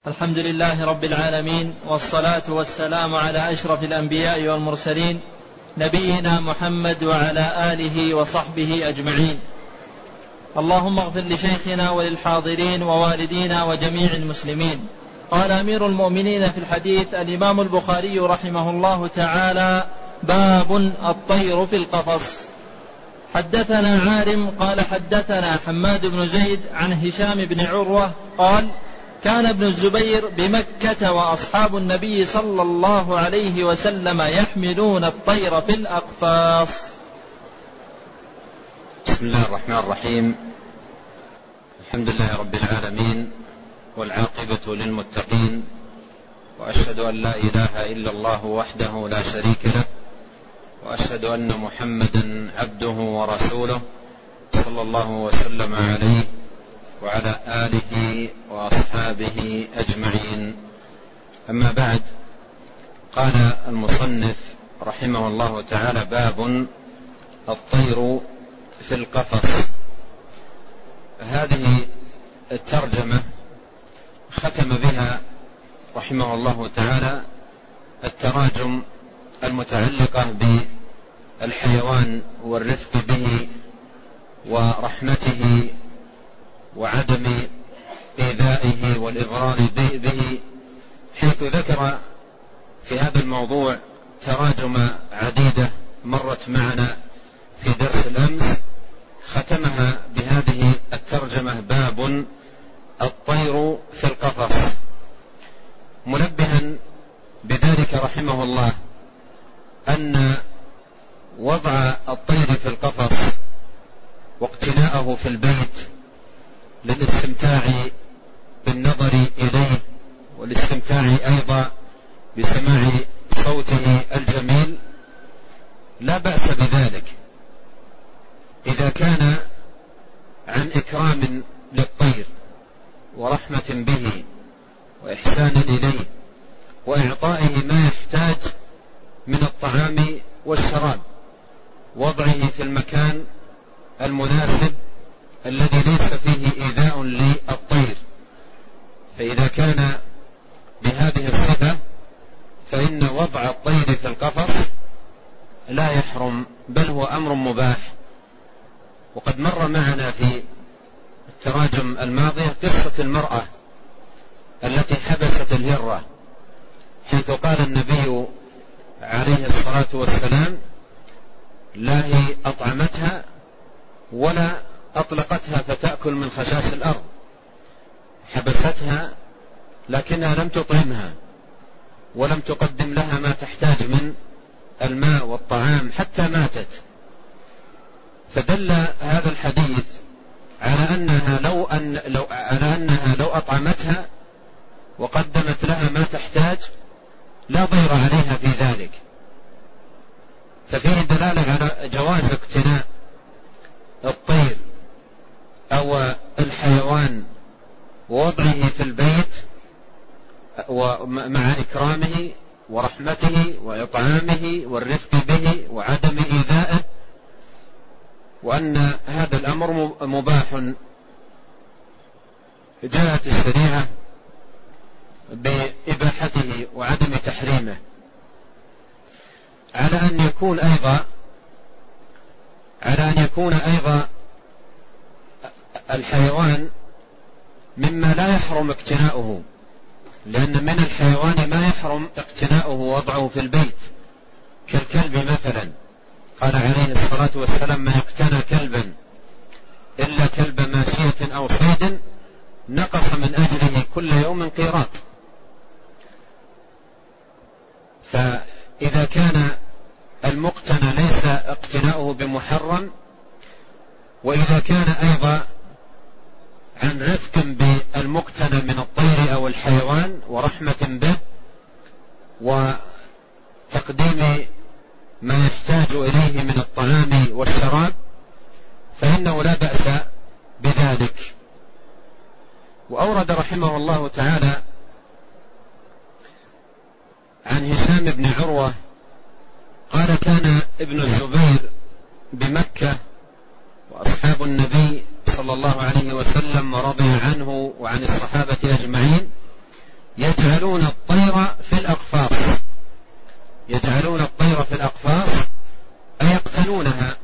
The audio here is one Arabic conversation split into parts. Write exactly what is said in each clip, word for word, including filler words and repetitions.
الحمد لله رب العالمين، والصلاة والسلام على أشرف الأنبياء والمرسلين نبينا محمد وعلى آله وصحبه أجمعين. اللهم اغفر لشيخنا وللحاضرين ووالدينا وجميع المسلمين. قال أمير المؤمنين في الحديث الإمام البخاري رحمه الله تعالى: باب الطير في القفص. حدثنا عارم قال حدثنا حماد بن زيد عن هشام بن عروة قال: كان ابن الزبير بمكة وأصحاب النبي صلى الله عليه وسلم يحملون الطير في الأقفاص. بسم الله الرحمن الرحيم. الحمد لله رب العالمين، والعاقبة للمتقين، وأشهد أن لا إله إلا الله وحده لا شريك له، وأشهد أن محمدا عبده ورسوله صلى الله وسلم عليه وعلى آله وأصحابه أجمعين. أما بعد، قال المصنف رحمه الله تعالى: باب الطير في القفص. هذه الترجمة ختم بها رحمه الله تعالى التراجم المتعلقة بالحيوان والرفق به ورحمته وعدم إيذائه والإضرار به، حيث ذكر في هذا الموضوع تراجم عديدة مرت معنا في درس الأمس، ختمها بهذه الترجمة: باب الطير في القفص، منبها بذلك رحمه الله أن وضع الطير في القفص واقتناءه في البيت للاستمتاع بالنظر إليه والاستمتاع أيضا بسماع صوته الجميل لا بأس بذلك، إذا كان عن إكرام للطير ورحمة به وإحسان إليه وإعطائه ما يحتاج من الطعام والشراب، وضعه في المكان المناسب الذي ليس فيه إيذاء للطير. فإذا كان بهذه الصفة فإن وضع الطير في القفص لا يحرم، بل هو أمر مباح. وقد مر معنا في التراجم الماضية قصة المرأة التي حبست الهرة، حيث قال النبي عليه الصلاة والسلام: لا هي أطعمتها ولا أطلقتها فتأكل من خشاش الأرض، حبستها لكنها لم تطعمها ولم تقدم لها ما تحتاج من الماء والطعام حتى ماتت. فدل هذا الحديث على أنها لو أن لو على أنها لو أطعمتها وقدمت لها ما تحتاج لا ضير عليها في ذلك. ففيه دلالة على جواز اقتناء الطير أو الحيوان ووضعه في البيت ومع إكرامه ورحمته وإطعامه والرفق به وعدم إيذائه، وأن هذا الأمر مباح. جاءت الشريعة بإباحته وعدم تحريمه، على أن يكون أيضا على أن يكون أيضا الحيوان مما لا يحرم اقتناؤه، لأن من الحيوان ما يحرم اقتناؤه ووضعه في البيت، كالكلب مثلا. قال عليه الصلاة والسلام: من اقتنى كلبا إلا كلب ماشية أو صيد نقص من أجله كل يوم قيراط. فإذا كان المقتنى ليس اقتناؤه بمحرم، وإذا كان أيضا عن رفق بالمقتنى من الطير أو الحيوان ورحمة به وتقديم ما يحتاج إليه من الطعام والشراب، فإنه لا بأس بذلك. وأورد رحمه الله تعالى عن هشام بن عروة قال: كان ابن الزبير بمكة وأصحاب النبي صلى الله عليه وسلم ورضي عنه وعن الصحابة أجمعين يجعلون الطير في الأقفاص، يجعلون الطير في الأقفاص أي يقتنونها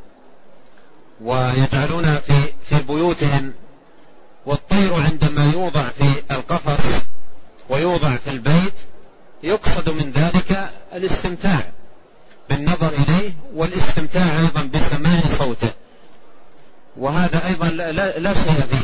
ويجعلونها في في بيوتهم. والطير عندما يوضع في القفص ويوضع في البيت يقصد من ذلك الاستمتاع بالنظر إليه والاستمتاع أيضا بسماع صوته، وهذا أيضا لا, لا شيء فيه.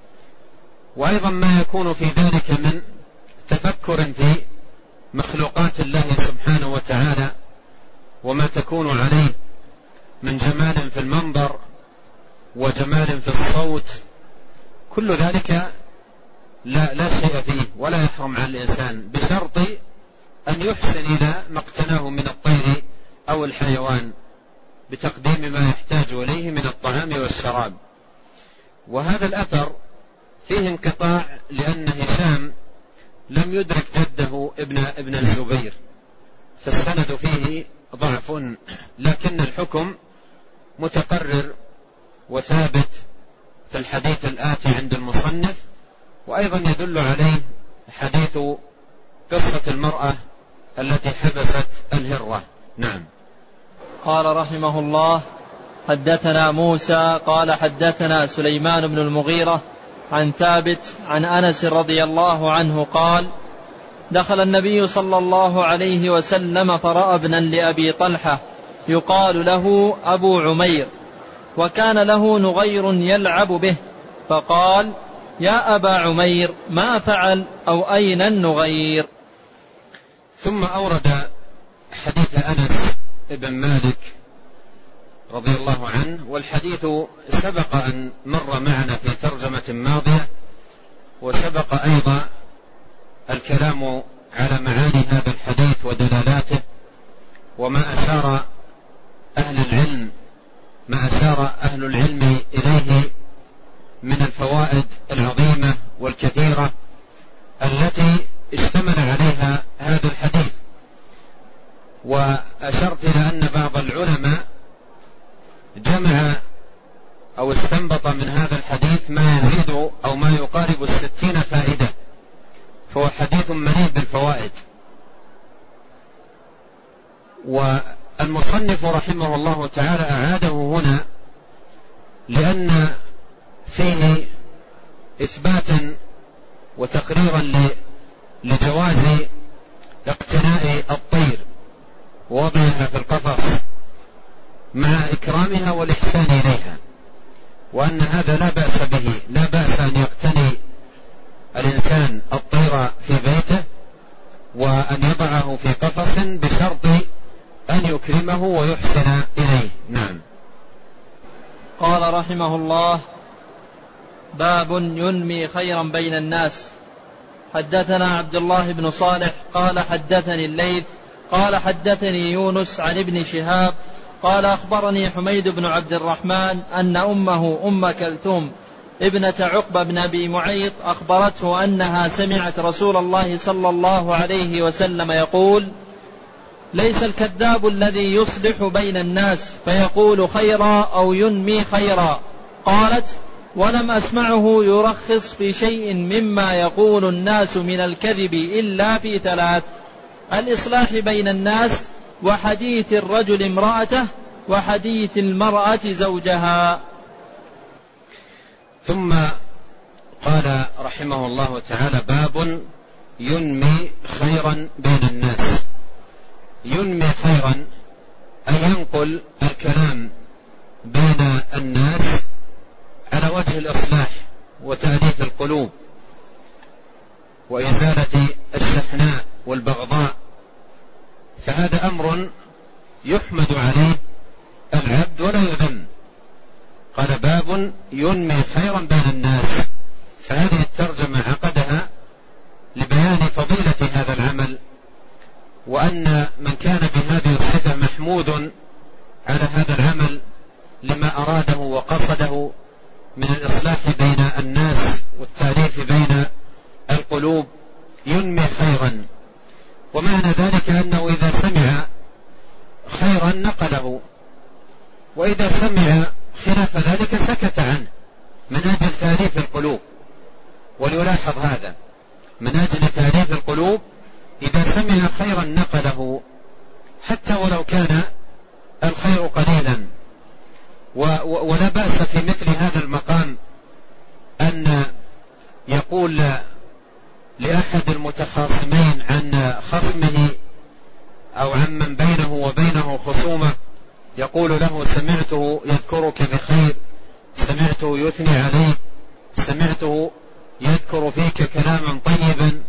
وأيضا ما يكون في ذلك من تفكر في مخلوقات الله سبحانه وتعالى وما تكون عليه من جمال في المنظر وجمال في الصوت، كل ذلك لا, لا شيء فيه ولا يحرم على الإنسان، بشرط أن يحسن إلى ما اقتناه من الطير أو الحيوان بتقديم ما يحتاج إليه من الطعام والشراب. وهذا الأثر فيه انقطاع لأن هشام لم يدرك جده ابن, ابن الزبير، فالسند فيه ضعف، لكن الحكم متقرر وثابت في الحديث الآتي عند المصنف. وأيضا يدل عليه حديث قصة المرأة التي حبست الهرة. نعم. قال رحمه الله: حدثنا موسى قال حدثنا سليمان بن المغيرة عن ثابت عن أنس رضي الله عنه قال: دخل النبي صلى الله عليه وسلم فرأى ابنا لأبي طلحة يقال له أبو عمير، وكان له نغير يلعب به، فقال: يا أبا عمير ما فعل أو أين النغير؟ ثم أورد حديث أنس بن مالك رضي الله عنه، والحديث سبق أن مر معنا في ترجمة ماضية، وسبق أيضا الكلام على معاني هذا الحديث ودلالاته وما أشار أهل العلم ما أشار أهل العلم إليه من الفوائد العظيمة والكثيرة التي اشتمل عليها هذا الحديث. وأشرت إلى أن بعض العلماء جمع أو استنبط من هذا الحديث ما يزيد أو ما يقارب الستين فائدة، فهو حديث مليء بالفوائد. والمصنف رحمه الله تعالى أعاده هنا لأن فيه إثباتا وتقريرا لجواز اقتناء الطير ووضعها في القفص مع إكرامها والإحسان إليها، وأن هذا لا بأس به، لا بأس أن يقتني الإنسان الطير في بيته وأن يضعه في قفص بشرط أن يكرمه ويحسن إليه. نعم. قال رحمه الله: باب ينمي خيرا بين الناس. حدثنا عبد الله بن صالح قال حدثني الليث قال حدثني يونس عن ابن شهاب قال أخبرني حميد بن عبد الرحمن أن أمه أم كلثوم ابنة عقبة بن أبي معيط أخبرته أنها سمعت رسول الله صلى الله عليه وسلم يقول: ليس الكذاب الذي يصلح بين الناس فيقول خيرا أو ينمي خيرا. قالت: ولم أسمعه يرخص في شيء مما يقول الناس من الكذب إلا في ثلاث: الإصلاح بين الناس، وحديث الرجل امرأته، وحديث المرأة زوجها. ثم قال رحمه الله تعالى: باب ينمي خيرا بين الناس. ينمي خيرا أن ينقل الكلام بين الناس على وجه الإصلاح وتأليف القلوب وإزالة الشحناء والبغضاء، فهذا أمر يحمد عليه العبد ولا يذم. قال: باب ينمي خيرا بين الناس، فهذه الترجمة عقدها لبيان فضيلة هذا العمل، وأن من كان بهذه الصفة محمود على هذا العمل لما أراده وقصده من الإصلاح بين الناس والتأليف بين القلوب، ينمي خيرا. ومعنى ذلك أنه إذا سمع خيرا نقله، وإذا سمع خلاف ذلك سكت عنه من أجل تأليف القلوب. وليلاحظ هذا، من أجل تأليف القلوب إذا سمع خيرا نقله حتى ولو كان الخير قليلا. ولا بأس في مثل هذا المقام أن يقول لأحد المتخاصمين عن خصمه أو عن من بينه وبينه خصومة، يقول له: سمعته يذكرك بخير، سمعته يثني عليك، سمعته يذكر فيك كلاما طيبا.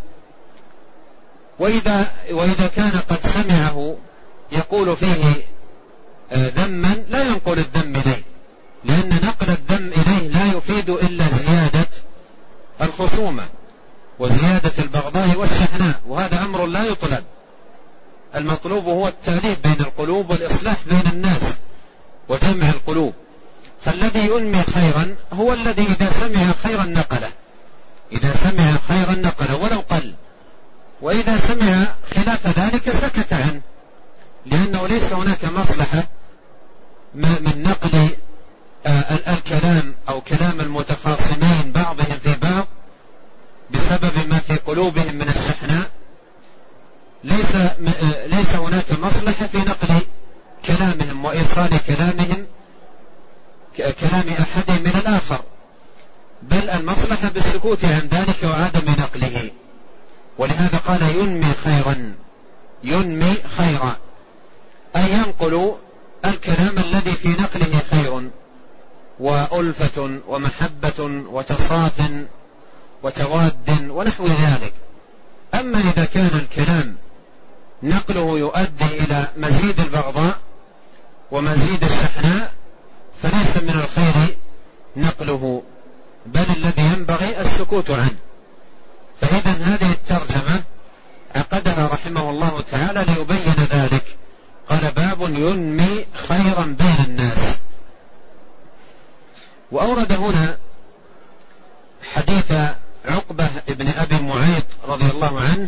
وإذا, وإذا كان قد سمعه يقول فيه ذما لا ينقل الذم إليه، لأن نقل الذم إليه لا يفيد إلا زيادة الخصومة وزيادة البغضاء والشحناء، وهذا أمر لا يطلب. المطلوب هو التأليف بين القلوب والإصلاح بين الناس وجمع القلوب. فالذي ينمي خيرا هو الذي إذا سمع خيرا نقله، إذا سمع خيرا نقله ولو قل، وإذا سمع خلاف ذلك سكت عنه، لأنه ليس هناك مصلحة من نقل الكلام أو كلام المتخاصمين بعضهم في بعض بسبب ما في قلوبهم من الشحناء. ليس, ليس هناك مصلحة في نقل كلامهم وإيصال كلامهم كلام أحدهم من الآخر، بل المصلحة بالسكوت عن ذلك وعدم نقله. ولهذا قال: ينمي خيرا، ينمي خيرا، أي ينقل الكلام الذي في نقله خير وألفة ومحبة وتصاف وتواد ونحو ذلك. أما إذا كان الكلام نقله يؤدي إلى مزيد البغضاء ومزيد الشحناء فليس من الخير نقله، بل الذي ينبغي السكوت عنه. فإذا هذه الترجمة عقدها رحمه الله تعالى ليبين ذلك. قال: باب ينمي خيرا بين الناس. وأورد هنا حديث عقبة ابن أبي معيط رضي الله عنه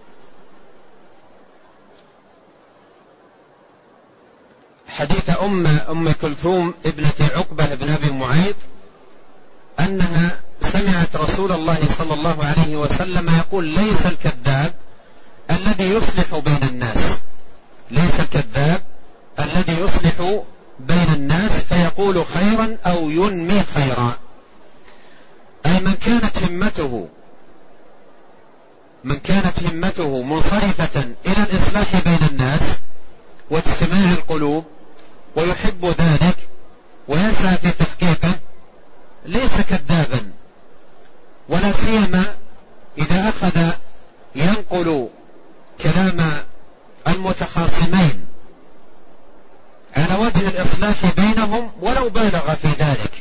حديث أم, أم كلثوم ابنة عقبة ابن أبي معيط أنها سمعت رسول الله صلى الله عليه وسلم يقول: ليس الكذاب الذي يصلح بين الناس، ليس الكذاب الذي يصلح بين الناس فيقول خيرا أو ينمي خيرا، أي من كانت همته من كانت همته منصرفة إلى الإصلاح بين الناس واجتماع القلوب ويحب ذلك ويسعى في تحقيقه، ليس كذابا. ولا سيما إذا أخذ ينقل كلام المتخاصمين على وجه الإصلاح بينهم ولو بالغ في ذلك،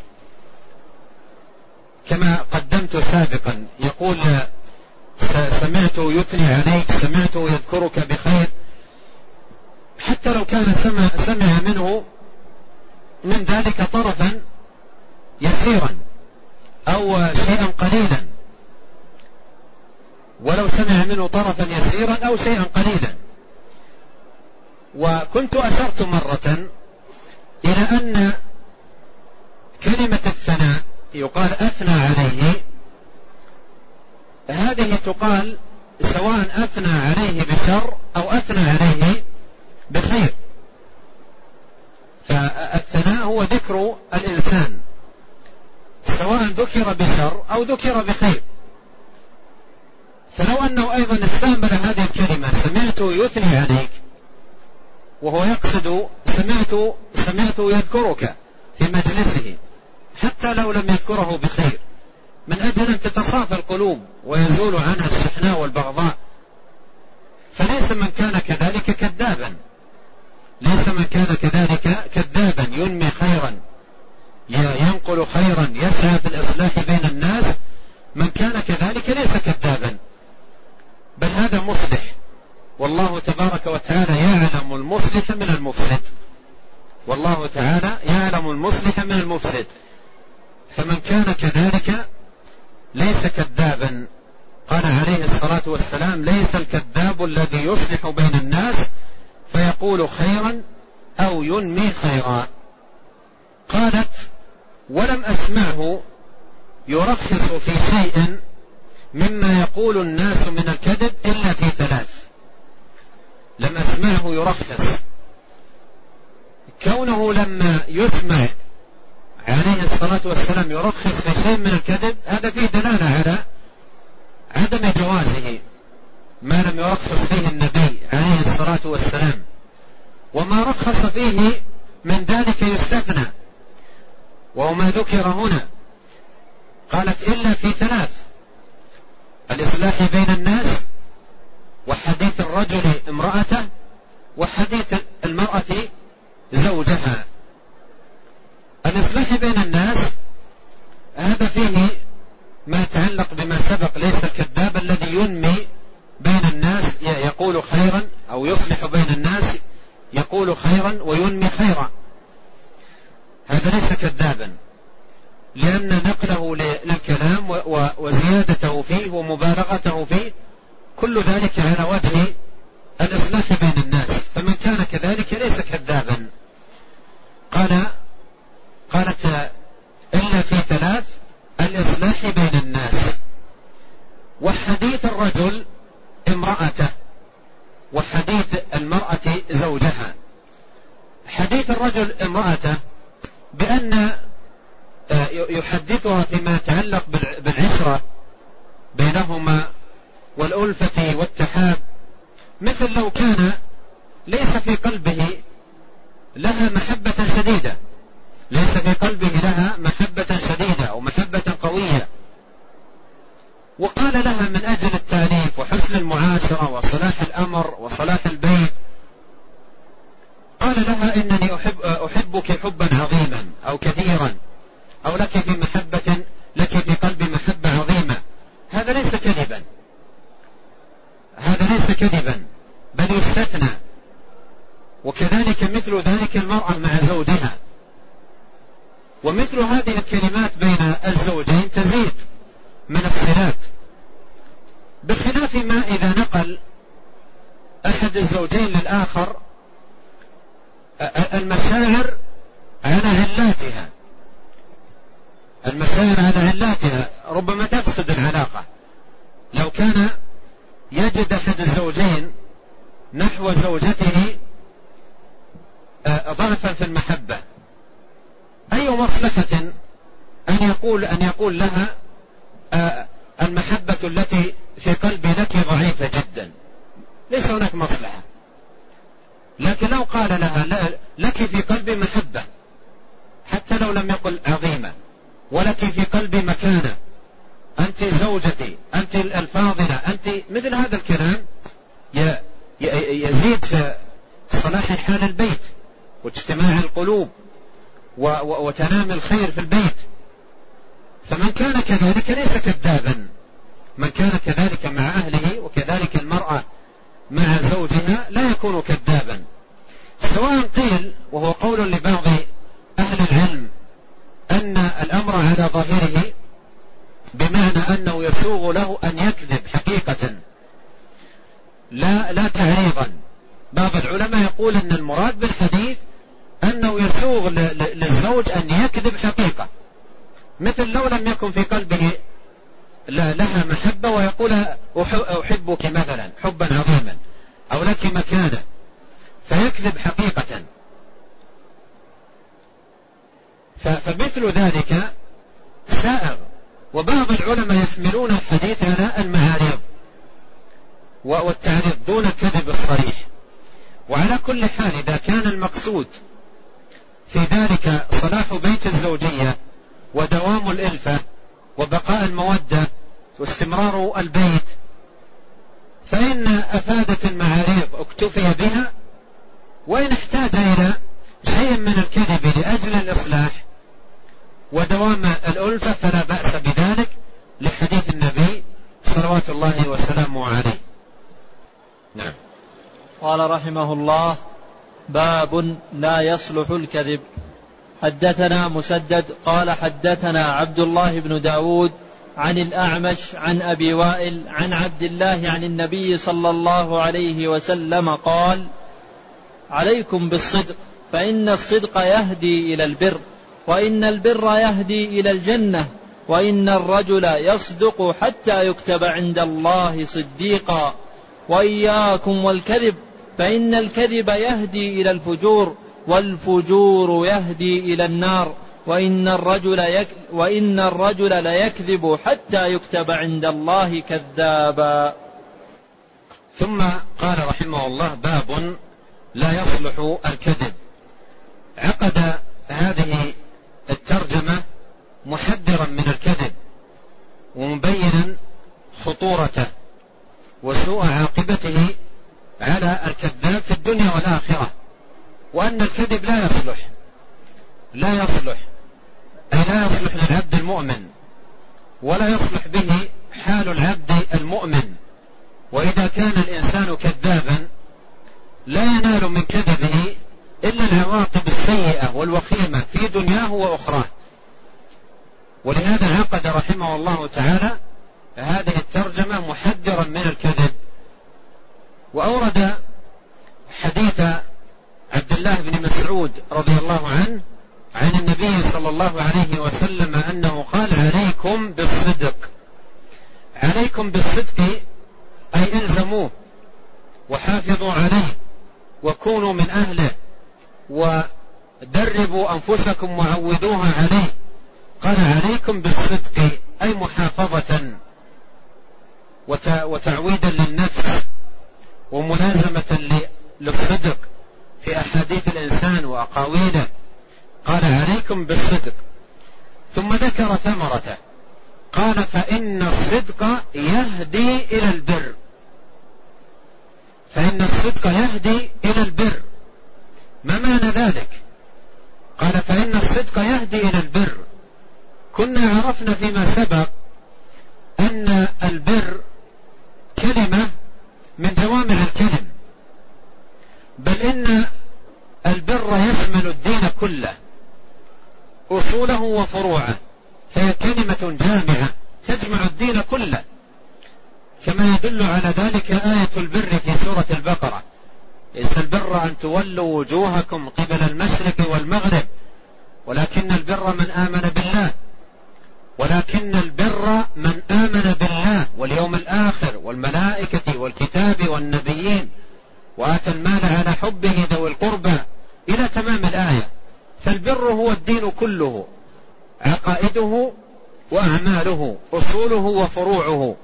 كما قدمت سابقا. يقول: سمعت يثني عليك، سمعت يذكرك بخير، حتى لو كان سمع, سمع منه من ذلك طرفا يسيرا أو شيئا قليلا، ولو سمع منه طرفا يسيرا أو شيئا قليلا. وكنت أشرت مرة إلى أن كلمة الثناء يقال أثنى عليه، هذه تقال سواء أثنى عليه بشر أو أثنى عليه بخير. فالثناء هو ذكر الإنسان سواء ذكر بشر أو ذكر بخير. فلو أنه أيضا استعمل هذه الكلمة: سمعت يثني عليك، وهو يقصد سمعت سمعت يذكرك في مجلسه، حتى لو لم يذكره بخير، من أجل أن تتصافى القلوب ويزول عنها الشحناء والبغضاء. فليس من كان كذلك كذابا، ليس من كان كذلك كذابا ينمي خيرا، ينقل خيرا، يسعى في الإصلاح بين الناس. من كان كذلك ليس كذابا، بل هذا مصلح. والله تبارك وتعالى يعلم المصلح من المفسد، والله تعالى يعلم المصلح من المفسد. فمن كان كذلك ليس كذابا. قال عليه الصلاة والسلام: ليس الكذاب الذي يصلح بين الناس فيقول خيرا أو ينمي خيرا. قالت: ولم أسمعه يرخص في شيء مما يقول الناس من الكذب إلا في ثلاث. لم أسمعه يرخص. كونه لما يسمع عليه الصلاة والسلام يرخص في شيء من الكذب هذا فيه دلالة على عدم جوازه ما لم يرخص فيه النبي عليه الصلاة والسلام. وما رخص فيه من ذلك يستثنى، وهو ما ذكر هنا. قالت إلا في ثلاث: الإصلاح بين الناس، وحديث الرجل امرأته، وحديث المرأة زوجها. الإصلاح بين الناس هذا فيه ما يتعلق بما سبق، ليس الكذاب الذي ينمي بين الناس يقول خيرا، أو يصلح بين الناس يقول خيرا وينمي خيرا، هذا ليس كذابا، لأن نقله للكلام وزيادته فيه ومبالغته فيه كل ذلك على وجه الإصلاح بين الناس، فمن كان كذلك ليس كذابا. قال قالت إلا في ثلاث: الإصلاح بين الناس، وحديث الرجل امرأته، وحديث المرأة زوجها. حديث الرجل امرأته بأن يحدثها فيما يتعلق بالعشرة بينهما والألفة والتحاب، مثل لو كان ليس في قلبه لها محبة شديدة، ليس في قلبه لها محبة شديدة أو محبة قوية، وقال لها من أجل التأليف وحسن المعاشرة وصلاح الأمر وصلاح البيت، قال لها إنني أحب أحبك حبا عظيما أو كثيرا، أو لك في محبة لك في قلبي محبة عظيمة، هذا ليس كذبا، هذا ليس كذبا بل يستثنى. وكذلك مثل ذلك المرأة مع زوجها. ومثل هذه الكلمات بين الزوجين تزيد من الصلات، بخلاف ما إذا نقل أحد الزوجين للآخر المشاعر على علاتها، المشاعر على علاتها ربما تفسد العلاقة. لو كان يجد أحد الزوجين نحو زوجته ضعفا في المحبة، أي مصلحة أن يقول أن يقول لها المحبة التي في قلبي لك ضعيفة جدا، ليس هناك مصلحة. لكن لو قال لها لك في قلبي محبة حتى لو لم يقل عظيمة، ولك في قلبي مكانة، أنت زوجتي، أنت الفاضلة، أنت مثل هذا الكلام يزيد في صلاح حال البيت واجتماع القلوب وتنام الخير في البيت. فمن كان كذلك ليس كذابا، من كان كذلك مع أهله وكذلك المرأة مع زوجها لا يكون كذابا. سواء قيل، وهو قول لبعض أهل العلم، أن الأمر على ظاهره بمعنى أنه يسوغ له أن يكذب حقيقة لا لا تعريضا. بعض العلماء يقول أن المراد بالحديث أنه يسوغ للزوج أن يكذب حقيقة، مثل لو لم يكن في قلبه لها محبة ويقول أحبك مثلا حبا عظيما أو لك مكانة، فيكذب حقيقة. فمثل ذلك سائغ. وبعض العلماء يحملون الحديث على المعارض والتعريض دون الكذب الصريح. وعلى كل حال إذا كان المقصود في ذلك صلاح بيت الزوجية ودوام الإلفة وبقاء المودة واستمرار البيت، فإن أفادت المعاريض اكتفي بها، وإن احتاج إلى شيء من الكذب لأجل الإصلاح ودوام الألفة فلا بأس بذلك، لحديث النبي صلوات الله وسلامه عليه. نعم. قال رحمه الله: باب لا يصلح الكذب. حدثنا مسدد قال حدثنا عبد الله بن داود عن الأعمش عن أبي وائل عن عبد الله عن النبي صلى الله عليه وسلم قال: عليكم بالصدق، فإن الصدق يهدي إلى البر، وإن البر يهدي إلى الجنة، وإن الرجل يصدق حتى يكتب عند الله صديقا، وإياكم والكذب فإن الكذب يهدي إلى الفجور، والفجور يهدي إلى النار، وإن الرجل, يك وإن الرجل ليكذب حتى يكتب عند الله كذابا. ثم قال رحمه الله: باب لا يصلح الكذب. عقد هذه الترجمة محذرا من الكذب ومبينا خطورته وسوء عاقبته على الكذاب في الدنيا والآخرة، وأن الكذب لا يصلح لا يصلح أي لا يصلح للعبد المؤمن، ولا يصلح به حال العبد المؤمن. وإذا كان الإنسان كذابا لا ينال من كذبه إلا العواقب السيئة والوخيمة في دنياه وأخراه. ولهذا عقد رحمه الله تعالى هذه الترجمة محذرا من الكذب. وأورد حديث عبد الله بن مسعود رضي الله عنه عن النبي صلى الله عليه وسلم أنه قال: عليكم بالصدق. عليكم بالصدق أي إلزموه وحافظوا عليه وكونوا من أهله ودربوا أنفسكم وعودوها عليه. قال: عليكم بالصدق أي محافظة وتعويدا للنفس وملازمة للصدق في أحاديث الإنسان وأقاويله. قال: عليكم بالصدق. ثم ذكر ثمرته، قال: فإن الصدق يهدي إلى البر. فإن الصدق يهدي إلى البر. ما معنى ذلك؟ قال: فإن الصدق يهدي إلى البر. كنا عرفنا فيما سبق أن البر كلمة من جوامع الكلم، بل إن البر يشمل الدين كله أصوله وفروعه، فهي كلمة جامعة تجمع الدين كله، كما يدل على ذلك آية البر في سورة البقرة: ليس البر أن تولوا وجوهكم قبل المشرق والمغرب ولكن البر من آمن بالله ولكن البر من آمن بالله واليوم الآخر والملائكة والكتاب والنبيين وآتى المال على حبه ذوي القربى إلى تمام الآية. فالبر هو الدين كله، عقائده وأعماله، أصوله وفروعه.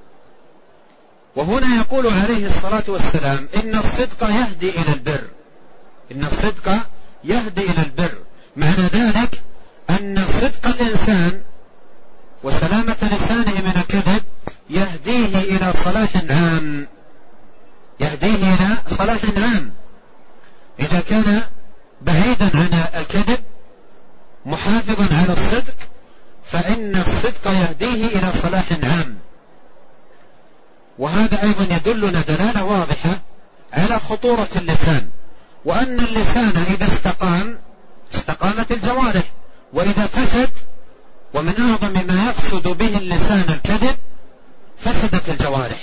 وهنا يقول عليه الصلاة والسلام: إن الصدق يهدي إلى البر. إن الصدق يهدي إلى البر، معنى ذلك أن صدق الإنسان وسلامة لسانه من الكذب يهديه إلى صلاح عام، يهديه إلى صلاح عام. إذا كان بعيدا عن الكذب محافظا على الصدق فإن الصدق يهديه إلى صلاح عام. وهذا أيضا يدلنا دلالة واضحة على خطورة اللسان، وأن اللسان إذا استقام استقامت الجوارح، وإذا فسد، ومن أعظم ما يفسد به اللسان الكذب، فسدت الجوارح.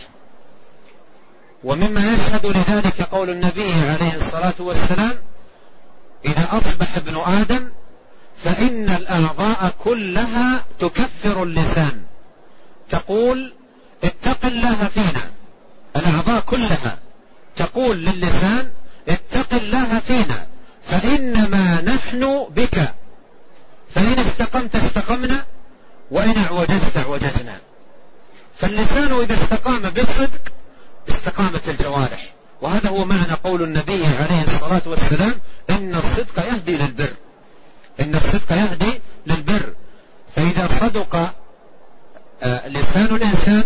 ومما يشهد لذلك قول النبي عليه الصلاة والسلام: إذا أصبح ابن آدم فإن الأعضاء كلها تكفر اللسان، تقول: اتق الله فينا. الأعضاء كلها تقول للسان: اتق الله فينا فإنما نحن بك، فإن استقمت استقمنا وإن اعوجزت اعوجزنا. فاللسان إذا استقام بالصدق استقامت الجوارح. وهذا هو معنى قول النبي عليه الصلاة والسلام: إن الصدق يهدي للبر. إن الصدق يهدي للبر. فإذا صدق لسان الإنسان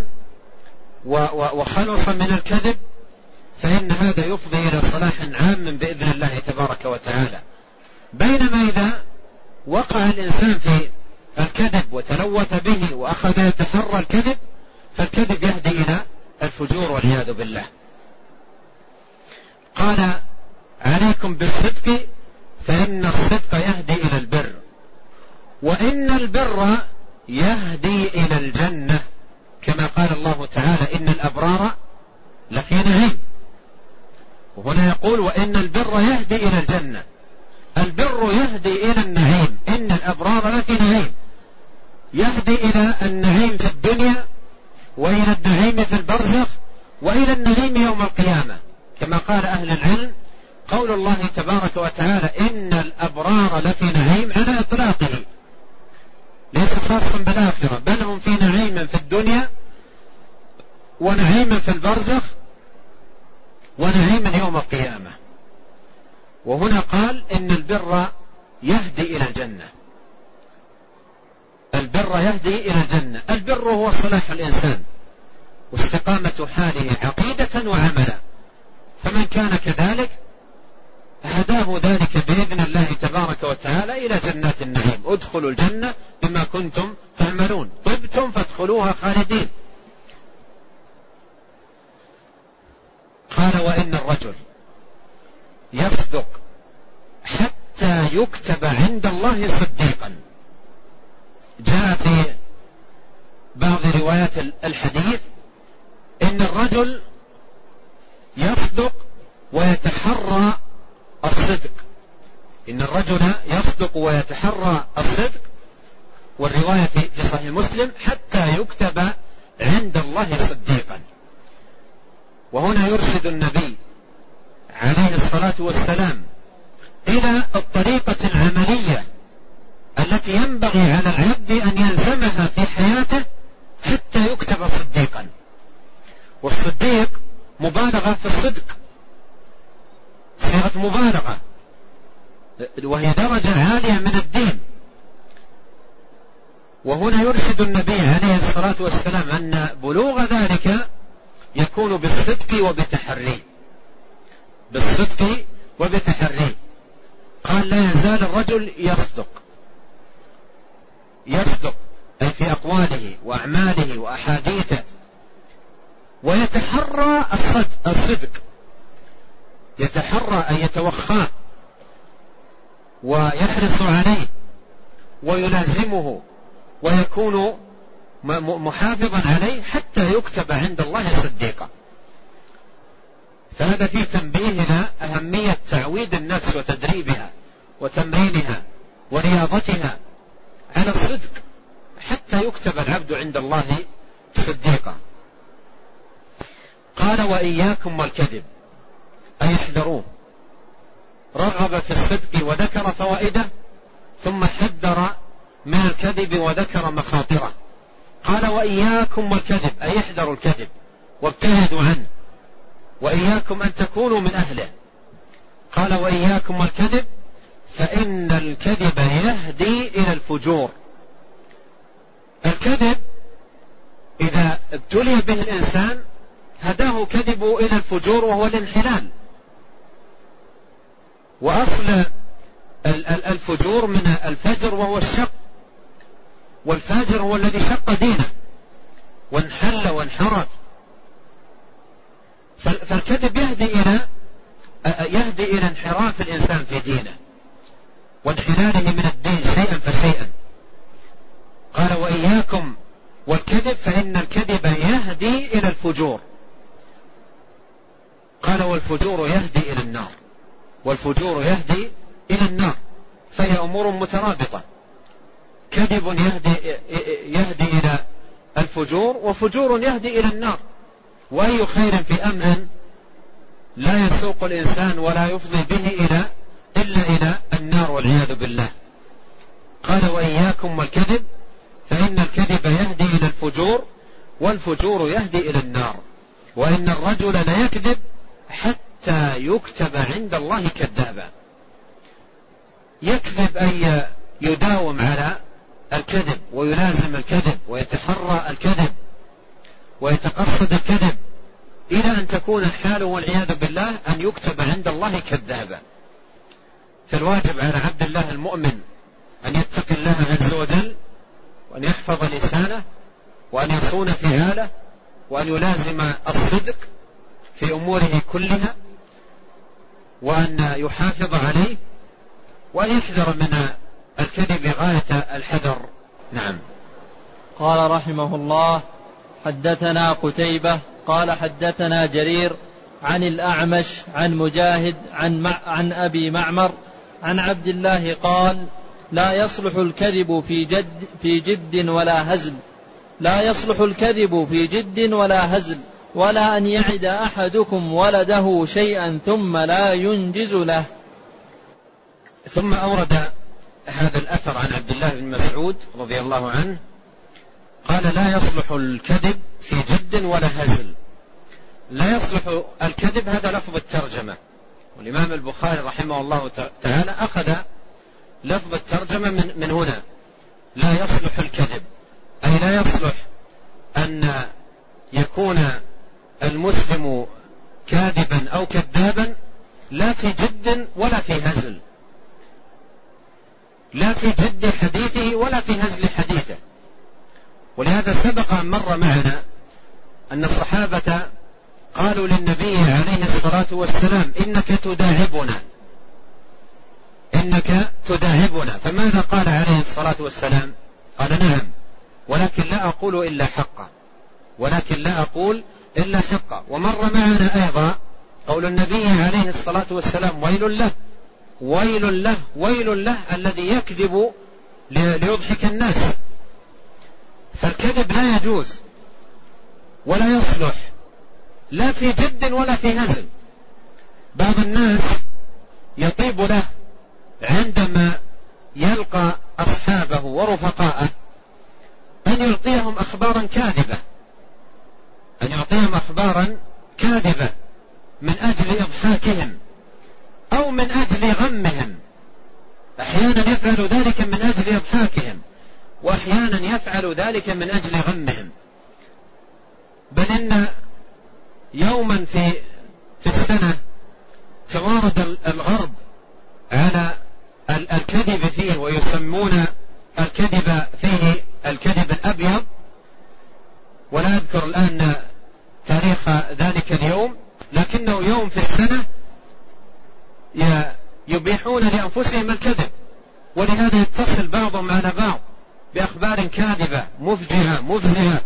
وخلص من الكذب فإن هذا يفضي إلى صلاح عام بإذن الله تبارك وتعالى. بينما إذا وقع الإنسان في الكذب وتلوث به وأخذ يتحرى الكذب فالكذب يهدي إلى الفجور والعياذ بالله. قال: عليكم بالصدق فإن الصدق يهدي إلى البر، وإن البر يهدي إلى الجنة، كما قال الله تعالى: إن الأبرار لفي نعيم. وهنا يقول: وإن البر يهدي إلى الجنة. البر يهدي إلى النعيم، إن الأبرار لفي نعيم. يهدي إلى النعيم في الدنيا وإلى النعيم في البرزخ وإلى النعيم يوم القيامة، كما قال أهل العلم قول الله تبارك وتعالى إن الأبرار لفي نعيم على إطلاقه، ليس خاصا بالآخرة، بل هم في نعيم في الدنيا ونعيم في البرزخ ونعيم يوم القيامة. وهنا قال إن البر يهدي إلى الجنة، البر يهدي إلى الجنة. البر هو صلاح الإنسان واستقامة حاله عقيدة وعملا، فمن كان كذلك هداه ذلك بإذن الله تبارك وتعالى إلى جنات النعيم. ادخلوا الجنة بما كنتم تعملون طبتم فادخلوها خالدين. قال وإن الرجل يصدق حتى يكتب عند الله صديقا. جاء في بعض روايات الحديث إن الرجل يصدق ويتحرى الصدق، إن الرجل يصدق ويتحرى الصدق، والرواية في صحيح مسلم حتى يكتب عند الله صديقا. وهنا يرشد النبي عليه الصلاة والسلام إلى الطريقة العملية التي ينبغي على العبد أن يلزمها في حياته حتى يكتب صديقا. والصديق مبالغة في الصدق، صيغة مبالغة، وهي درجة عالية من الدين. وهنا يرشد النبي عليه الصلاة والسلام أن بلوغ ذلك يكون بالصدق وبتحري، بالصدق وبتحري. قال لا يزال الرجل يصدق، يصدق أي في أقواله وأعماله وأحاديثه، ويتحرى الصدق، يتحرى أن يتوخاه ويحرص عليه ويلازمه ويكون محافظا عليه حتى يكتب عند الله صديقا. فهذا فيه تنبيه إلى أهمية تعويد النفس وتدريبها وتمرينها ورياضتها على الصدق حتى يكتب العبد عند الله صديقا. قال وإياكم والكذب، أي احذروه. رغب في الصدق وذكر فوائده، ثم حذر من الكذب وذكر مخاطره. قال وإياكم والكذب، أي احذروا الكذب وابتعدوا عنه، وإياكم أن تكونوا من أهله. قال وإياكم والكذب فإن الكذب يهدي إلى الفجور. الكذب إذا ابتلي به الإنسان هداه كذبه إلى الفجور، وهو الانحلال. وأصل الفجور من الفجر وهو الشق، والفاجر هو الذي شق دينه وانحل وانحرف. فالكذب يهدي إلى يهدي إلى انحراف الإنسان في دينه وانحلاله من الدين شيئا فشيئا. قال وإياكم والكذب فإن الكذب يهدي إلى الفجور. قال والفجور يهدي إلى النار، والفجور يهدي إلى النار، فهي أمور مترابطة. كذب يهدي, يهدي إلى الفجور، وفجور يهدي إلى النار. وأي خير في أمر لا يسوق الإنسان ولا يفضي به إلى إلا إلى النار والعياذ بالله. قال وإياكم والكذب فإن الكذب يهدي إلى الفجور، والفجور يهدي إلى النار. وإن الرجل لا يكذب حتى يكتب عند الله كذابا. يكذب أي يداوم على الكذب ويلازم الكذب ويتحرى الكذب ويتقصد الكذب إلى أن تكون الحال والعياذ بالله أن يكتب عند الله كذابا. فالواجب على عبد الله المؤمن أن يتقي الله عز وجل، وأن يحفظ لسانه، وأن يصون فعاله، وأن يلازم الصدق في أموره كلها، وأن يحافظ عليه، وأن يحذر من الكذب غاية الحذر. نعم. قال رحمه الله حدثنا قتيبة قال حدثنا جرير عن الأعمش عن مجاهد عن, مع عن أبي معمر عن عبد الله قال لا يصلح الكذب في جد, في جد ولا هزل لا يصلح الكذب في جد ولا هزل ولا أن يعد أحدكم ولده شيئا ثم لا ينجز له. ثم أورد هذا الأثر عن عبد الله بن مسعود رضي الله عنه قال لا يصلح الكذب في جد ولا هزل. لا يصلح الكذب هذا لفظ الترجمة، والإمام البخاري رحمه الله تعالى أخذ لفظ الترجمة من, من هنا. لا يصلح الكذب أي لا يصلح أن يكون المسلم كاذبا أو كذابا لا في جد ولا في هزل، لا في جد حديثه ولا في هزل حديثه. ولهذا سبق أن مر معنا أن الصحابة قالوا للنبي عليه الصلاة والسلام إنك تداعبنا إنك تداعبنا فماذا قال عليه الصلاة والسلام؟ قال نعم ولكن لا أقول إلا حقا ولكن لا أقول إلا حقا. ومر معنا أيضا قول النبي عليه الصلاة والسلام ويل له ويل له ويل له الذي يكذب ليضحك الناس. فالكذب لا يجوز ولا يصلح لا في جد ولا في هزل. بعض الناس يطيب له عندما يلقى أصحابه ورفقاءه أن يلقيهم أخبارا كاذبة أن يعطيهم أخبارا كاذبة من أجل إضحاكهم أو من أجل غمهم. أحيانا يفعل ذلك من أجل إضحاكهم وأحيانا يفعل ذلك من أجل غمهم. بل إن يوما في في السنة توارد الغرب على الكذب فيه ويسمون الكذب فيه الكذب الأبيض، ولا أذكر الآن تاريخ ذلك اليوم، لكنه يوم في السنة يبيحون لأنفسهم الكذب. ولهذا يتصل بعضهم على بعض بأخبار كاذبة مفجعة مفزعة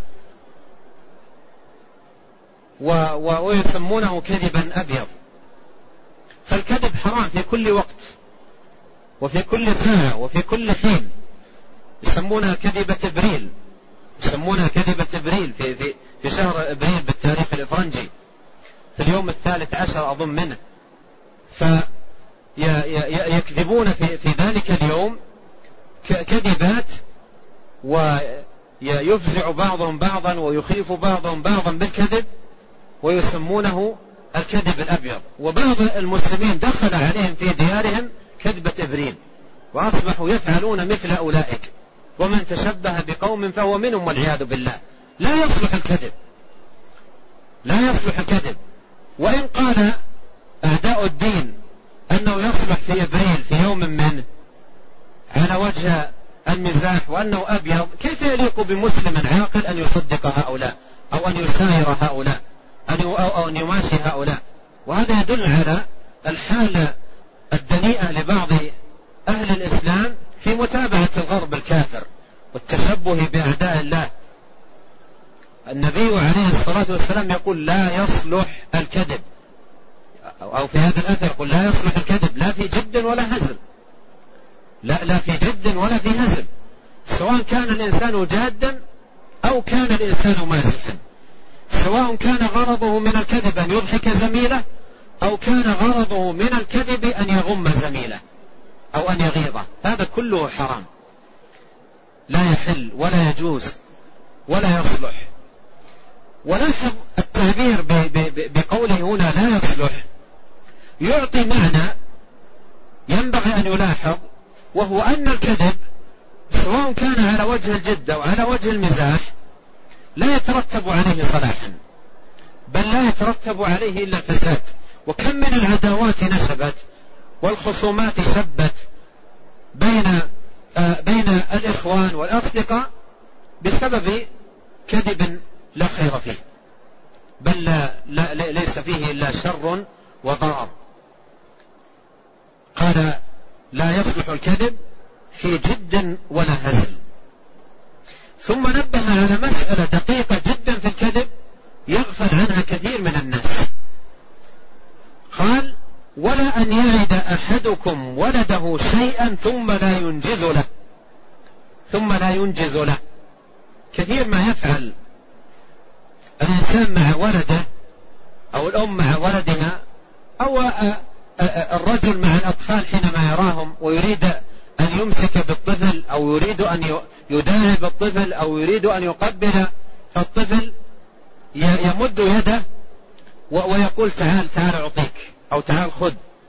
ويسمونه كذبا أبيض. فالكذب حرام في كل وقت وفي كل ساعة وفي كل حين. يسمونها كذبة إبريل يسمونها كذبة إبريل في, في, في شهر إبريل بالتاريخ الإفرنجي في اليوم الثالث عشر أظن منه. فيكذبون في, في ذلك اليوم كذبات ويفزع بعضهم بعضا ويخيف بعضهم بعضا بالكذب ويسمونه الكذب الأبيض. وبعض المسلمين دخل عليهم في ديارهم كذبة إبريل وأصبحوا يفعلون مثل أولئك، ومن تشبه بقوم فهو منهم والعياذ بالله. لا يصلح الكذب لا يصلح الكذب. وإن قال أعداء الدين أنه يصلح في إبريل في يوم منه على وجه المزاح وأنه أبيض، كيف يليق بمسلم عاقل أن يصدق هؤلاء أو أن يساير هؤلاء أو أن يماشي هؤلاء؟ وهذا يدل على الحالة الدنيئة لبعض أهل الإسلام في متابعة الغرب الكافر والتشبه بأعداء الله. النبي عليه الصلاة والسلام يقول لا يصلح الكذب، أو في هذا الأثر يقول لا يصلح الكذب لا في جد ولا هزل لا, لا في جد ولا في هزل، سواء كان الإنسان جادا أو كان الإنسان مازحا، سواء كان غرضه من الكذب أن يضحك زميله أو كان غرضه من الكذب أن يغم زميله أو أن يغيظه. هذا كله حرام لا يحل ولا يجوز ولا يصلح. ولاحظ التعبير بقوله هنا لا يصلح يعطي معنى ينبغي أن يلاحظ، وهو أن الكذب سواء كان على وجه الجد أو على وجه المزاح لا يترتب عليه صلاحا، بل لا يترتب عليه إلا الفساد. وكم من العداوات نشبت والخصومات شبت بين آه بين الإخوان والأصدقاء بسبب كذب لا خير فيه، بل لا لا ليس فيه إلا شر وضرر. قال لا يصلح الكذب في جد ولا هزل. ثم نبه على مسألة دقيقة جدا في الكذب يغفل عنها كثير من الناس. قال ولا أن يعد أحدكم ولده شيئا ثم لا ينجز له ثم لا ينجز له. كثير ما يفعل الإنسان مع ولده أو الأم مع ولدها أو الرجل مع الأطفال حينما يراهم ويريد أن يمسك بالطفل أو يريد أن يداعب الطفل أو يريد أن يقبل الطفل، يمد يده ويقول تعال تعال أعطيك أو تعال خذ،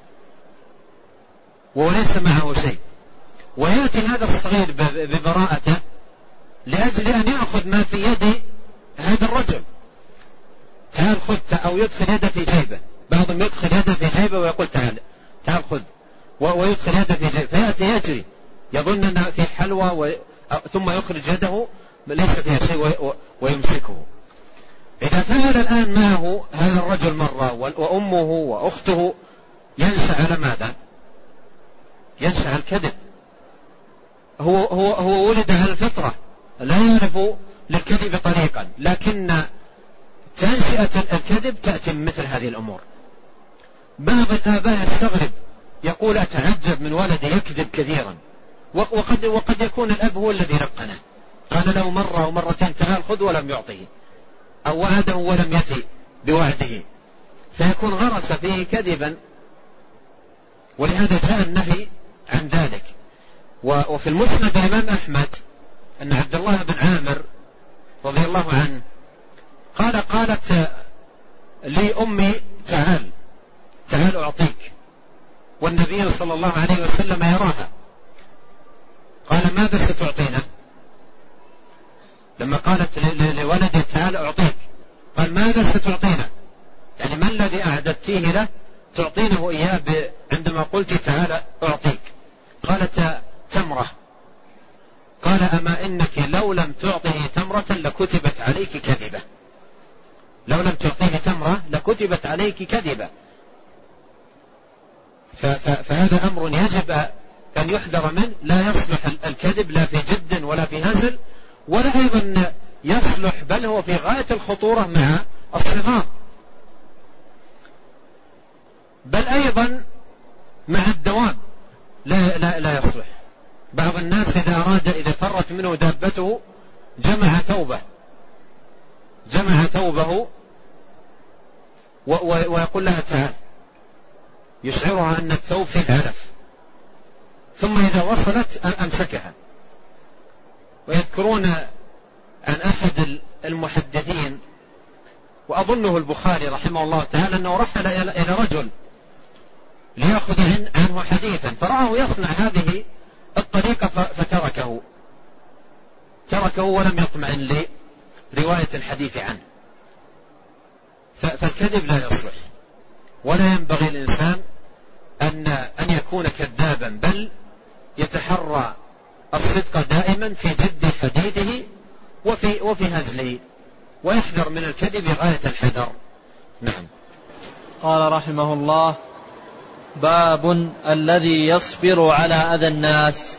وليس معه شيء. ويأتي هذا الصغير ببراءته لأجل أن يأخذ ما في يد هذا الرجل، تعال خذ، أو يدخل يده في جيبه. بعضهم يدخل يده في جيبه ويقول تعال تعال خذ، ويدخل يده في جيبه، فيأتي يجري يظن أنه في حلوى و... ثم يخرج يده ليس فيها شيء ويمسكه. إذا فعل الآن معه هذا الرجل مرة وأمه وأخته، ينشأ على ماذا؟ ينشأ على الكذب. هو, هو, هو ولد على الفطرة لا يعرف للكذب طريقا، لكن تنشئة الكذب تأتي من مثل هذه الأمور. بعض الآباء يستغرب يقول أتعجب من ولدي يكذب كثيرا، وقد, وقد يكون الأب هو الذي رقنه، قال له مرة ومرتين تعال خذ ولم يعطيه، أو وعده ولم يفي بوعده، فيكون غرس فيه كذبا. ولهذا جاء النهي عن ذلك. وفي المسند الإمام أحمد أن عبد الله بن عامر رضي الله عنه قال قالت لي أمي تعال تعال أعطيك، والنبي صلى الله عليه وسلم يراها. قال ماذا ستعطينا؟ لما قالت لولدي تعال أعطيك، قال ماذا ستعطينا؟ يعني ما الذي أعددتيه له تعطينه إياه عندما قلت تعال أعطيك؟ قالت تمرة. قال أما إنك لو لم تعطيه تمرة لكتبت عليك كذبة، لو لم تعطيه تمرة لكتبت عليك كذبة. فهذا أمر يجب أن يحذر منه، لا يصلح الكذب لا في جد ولا في هزل، ولا أيضا يصلح بل هو في غاية الخطورة مع الصغار، بل أيضا مع الدواب لا, لا, لا يصلح. بعض الناس إذا أراد إذا فرت منه دابته جمع ثوبه جمع ثوبه ويقول لها تعال، يشعرها أن الثوب فيه علف، ثم إذا وصلت أمسكها. ويذكرون عن أحد المحدثين وأظنه البخاري رحمه الله تعالى أنه رحل إلى رجل ليأخذ عنه حديثا، فرآه يصنع هذه الطريقة فتركه تركه ولم يطمئن لرواية الحديث عنه. فالكذب لا يصلح، ولا ينبغي الإنسان أن أن يكون كذابا، بل يتحرى الصدق دائما في جد حديثه وفي وفي هزله، ويحذر من الكذب غاية الحذر. نعم. قال رحمه الله: باب الذي يصبر على أذى الناس.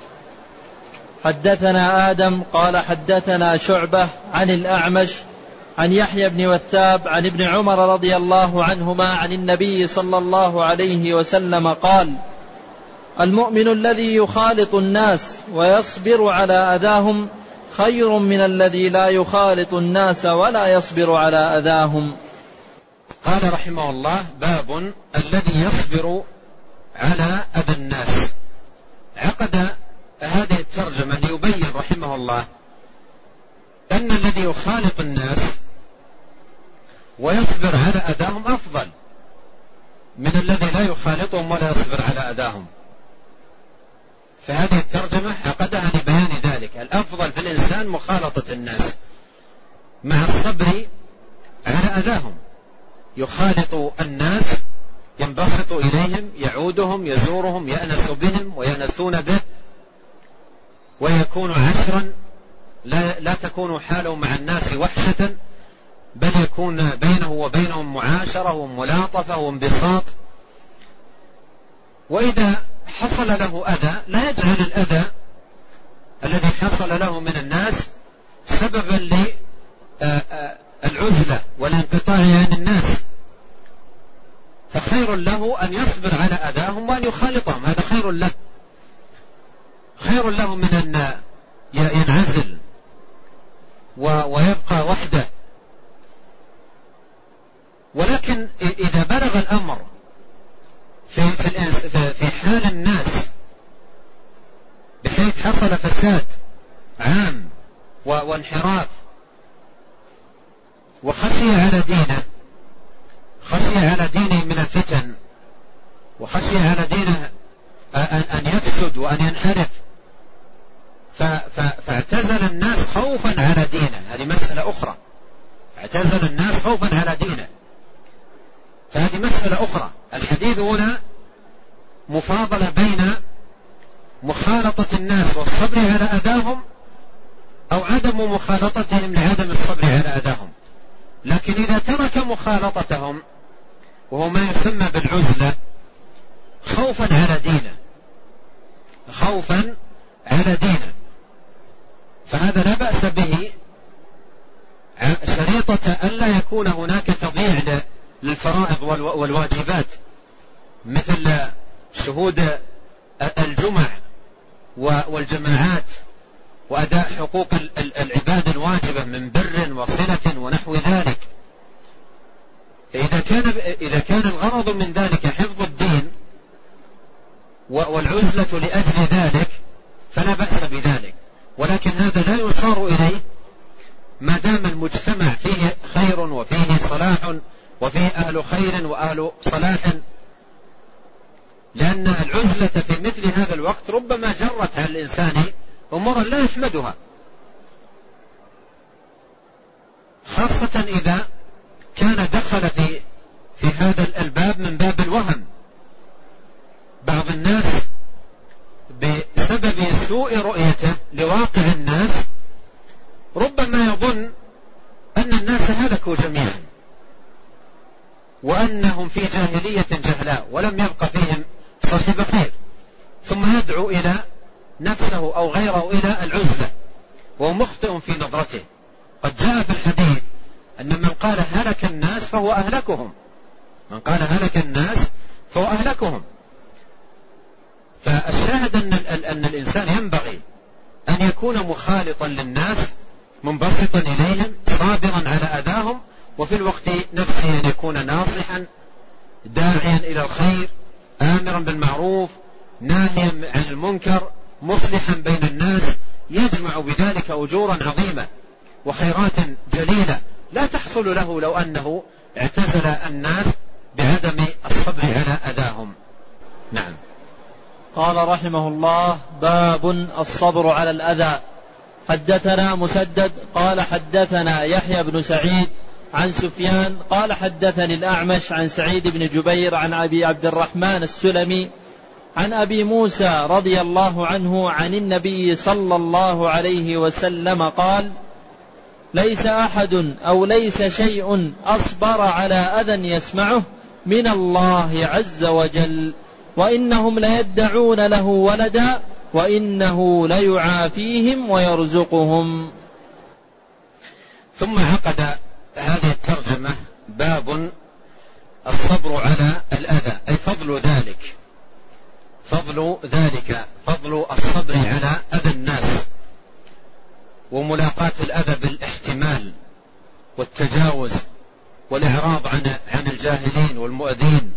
حدثنا آدم قال حدثنا شعبة عن الأعمش عن يحيى بن وثاب عن ابن عمر رضي الله عنهما عن النبي صلى الله عليه وسلم قال: المؤمن الذي يخالط الناس ويصبر على أذاهم خير من الذي لا يخالط الناس ولا يصبر على أذاهم. قال رحمه الله: باب الذي يصبر على أذى الناس. عقد هذه الترجمة ليبين رحمه الله أن الذي يخالط الناس ويصبر على أذاهم أفضل من الذي لا يخالطهم ولا يصبر على أذاهم. فهذه الترجمة عقدها لبيان ذلك. الأفضل في الإنسان مخالطة الناس مع الصبر على أذاهم. يخالط الناس، ينبسط إليهم، يعودهم، يزورهم، يأنس بهم ويأنسون به، ويكون عشرا، لا, لا تكون حاله مع الناس وحشة، بل يكون بينه وبينهم معاشرة وملاطفة وانبساط. وإذا حصل له أذى لا يجعل الأذى الذي حصل له من الناس سببا للعزلة والانقطاع عن الناس، فخير خير له أن يصبر على أذاهم وأن يخالطهم، هذا خير له، خير له من أن ينعزل ويبقى وحده. ولكن إذا بلغ الأمر في, في, في حال الناس بحيث حصل فساد عام وانحراف وخشي على دينه، خشي على دينه من الفتن، وخشي على دينه أن يفسد وأن ينحرف، فاعتزل الناس خوفا على دينه، هذه مسألة أخرى، اعتزل الناس خوفا على دينه، فهذه مسألة أخرى. الحديث هنا مفاضلة بين مخالطة الناس والصبر على أذاهم أو عدم مخالطتهم لعدم الصبر على أذاهم. لكن إذا ترك مخالطتهم وهو ما يسمى بالعزلة خوفا على دينه، خوفا على دينه، فهذا لا بأس به، شريطة ألا يكون هناك تضييع للفرائض والواجبات مثل شهود الجمع والجماعات وأداء حقوق العباد الواجبة من بر وصلة ونحو ذلك. إذا كان إذا كان الغرض من ذلك حفظ الدين والعزلة لأجل ذلك فلا بأس بذلك، ولكن هذا لا يشار إليه ما دام المجتمع فيه خير وفيه صلاح وفيه أهل خير وأهل صلاح، لأن العزلة في مثل هذا الوقت ربما جرت على الإنسان أمورا لا يحمدها، خاصة إذا كان دخل في في هذا الباب من باب الوهم. بعض الناس بسبب سوء رؤيته لواقع الناس ربما يظن أن الناس هلكوا جميعا وأنهم في جاهلية جهلاء ولم يبق فيهم صاحب خير، ثم يدعو إلى نفسه أو غيره إلى العزلة وهو مخطئ في نظرته. قد جاء في الحديث أن من قال هلك الناس فهو أهلكهم، من قال هلك الناس فهو أهلكهم. فالشاهد أن, أن الإنسان ينبغي أن يكون مخالطا للناس منبسطا إليهم صابرا على أذاهم، وفي الوقت نفسه أن يكون ناصحا داعيا إلى الخير آمرا بالمعروف ناهيا عن المنكر مصلحا بين الناس، يجمع بذلك أجورا عظيمة وخيرات جليلة لا تحصل له لو أنه اعتزل الناس بعدم الصبر على أذاهم. نعم. قال رحمه الله: باب الصبر على الأذى. حدثنا مسدد قال حدثنا يحيى بن سعيد عن سفيان قال حدثني الأعمش عن سعيد بن جبير عن أبي عبد الرحمن السلمي عن أبي موسى رضي الله عنه عن النبي صلى الله عليه وسلم قال: ليس أحد أو ليس شيء أصبر على أذى يسمعه من الله عز وجل، وإنهم ليدعون له ولدا وإنه ليعافيهم ويرزقهم. ثم عقد هذه الترجمة باب الصبر على الأذى، أي فضل ذلك، فضل ذلك فضل الصبر على أذى الناس وملاقاة الأذى بالاحتمال والتجاوز والإعراض عن عن الجاهلين والمؤذين،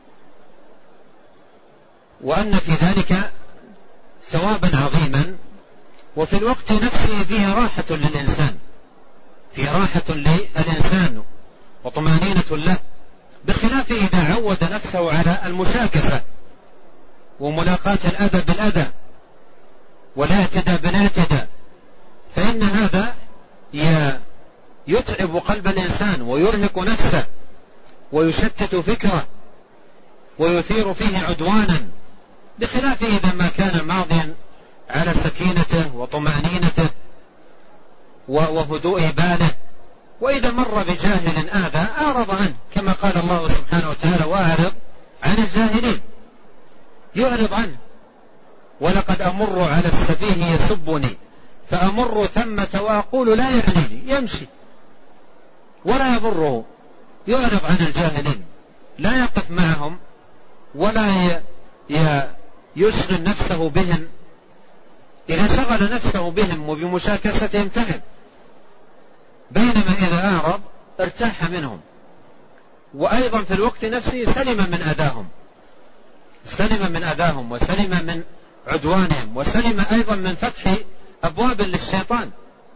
وأن في ذلك ثوابا عظيما، وفي الوقت نفسه فيه راحة للإنسان، فيه راحة للإنسان وطمأنينة له، بخلاف إذا عود نفسه على المشاكسة وملاقاة الأذى بالأذى والاعتداء بالاعتداء، فإن هذا يتعب قلب الإنسان ويرهق نفسه ويشتت فكره ويثير فيه عدوانا، بخلاف إذا ما كان ماضيا على سكينته وطمأنينته وهدوء باله، وإذا مر بجاهل آذى أعرض عنه، كما قال الله سبحانه وتعالى: وأعرض عن الجاهلين، يعرض عنه. ولقد أمر على السفيه يسبني فأمر ثمة وأقول لا يعنيني، يمشي ولا يضره، يعرض عن الجاهلين. لا يقف معهم ولا يشغل نفسه بهم، إذا شغل نفسه بهم وبمشاكستهم تعب، بينما إذا أعرض ارتاح منهم، وأيضا في الوقت نفسه سلم من أذاهم سلم من أذاهم وسلم من عدوانهم، وسلم أيضا من فتح أبواب للشيطان.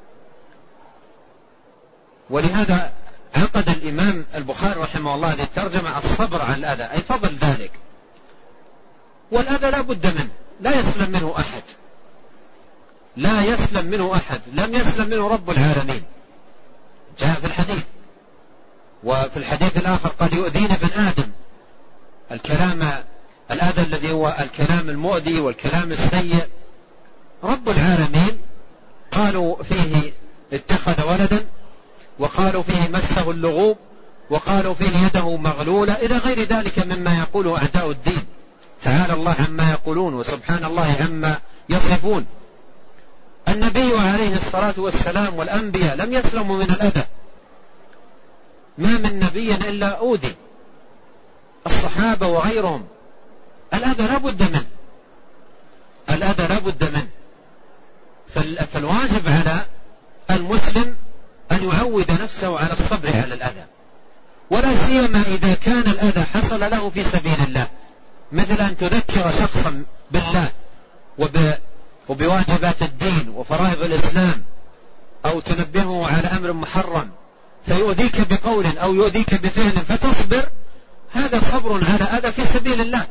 ولهذا عقد الإمام البخاري رحمه الله للترجمة الصبر عن الأذى، أي فضل ذلك. والأذى لا بد منه، لا يسلم منه أحد، لا يسلم منه أحد، لم يسلم منه رب العالمين. جاء في الحديث، وفي الحديث الآخر قال يؤذينا ابن آدم، الكلام الأذى الذي هو الكلام المؤذي والكلام السيء. رب العالمين قالوا فيه اتخذ ولدا، وقالوا فيه مسه اللغوب، وقالوا فيه يده مغلولة، إلى غير ذلك مما يقوله أعداء الدين. تعالى الله عما يقولون وسبحان الله عما يصفون. النبي عليه الصلاة والسلام والأنبياء لم يسلموا من الأذى، ما من نبي إلا أوذي، الصحابة وغيرهم. الأذى لا بد منه، الأذى لا بد منه. فالواجب على المسلم أن يعود نفسه على الصبر على الأذى، ولا سيما إذا كان الأذى حصل له في سبيل الله، مثل أن تذكر شخصا بالله وبواجبات الدين وفرائض الإسلام، أو تنبهه على أمر محرم فيؤذيك بقول أو يؤذيك بفعل فتصبر، هذا صبر على أذى في سبيل الله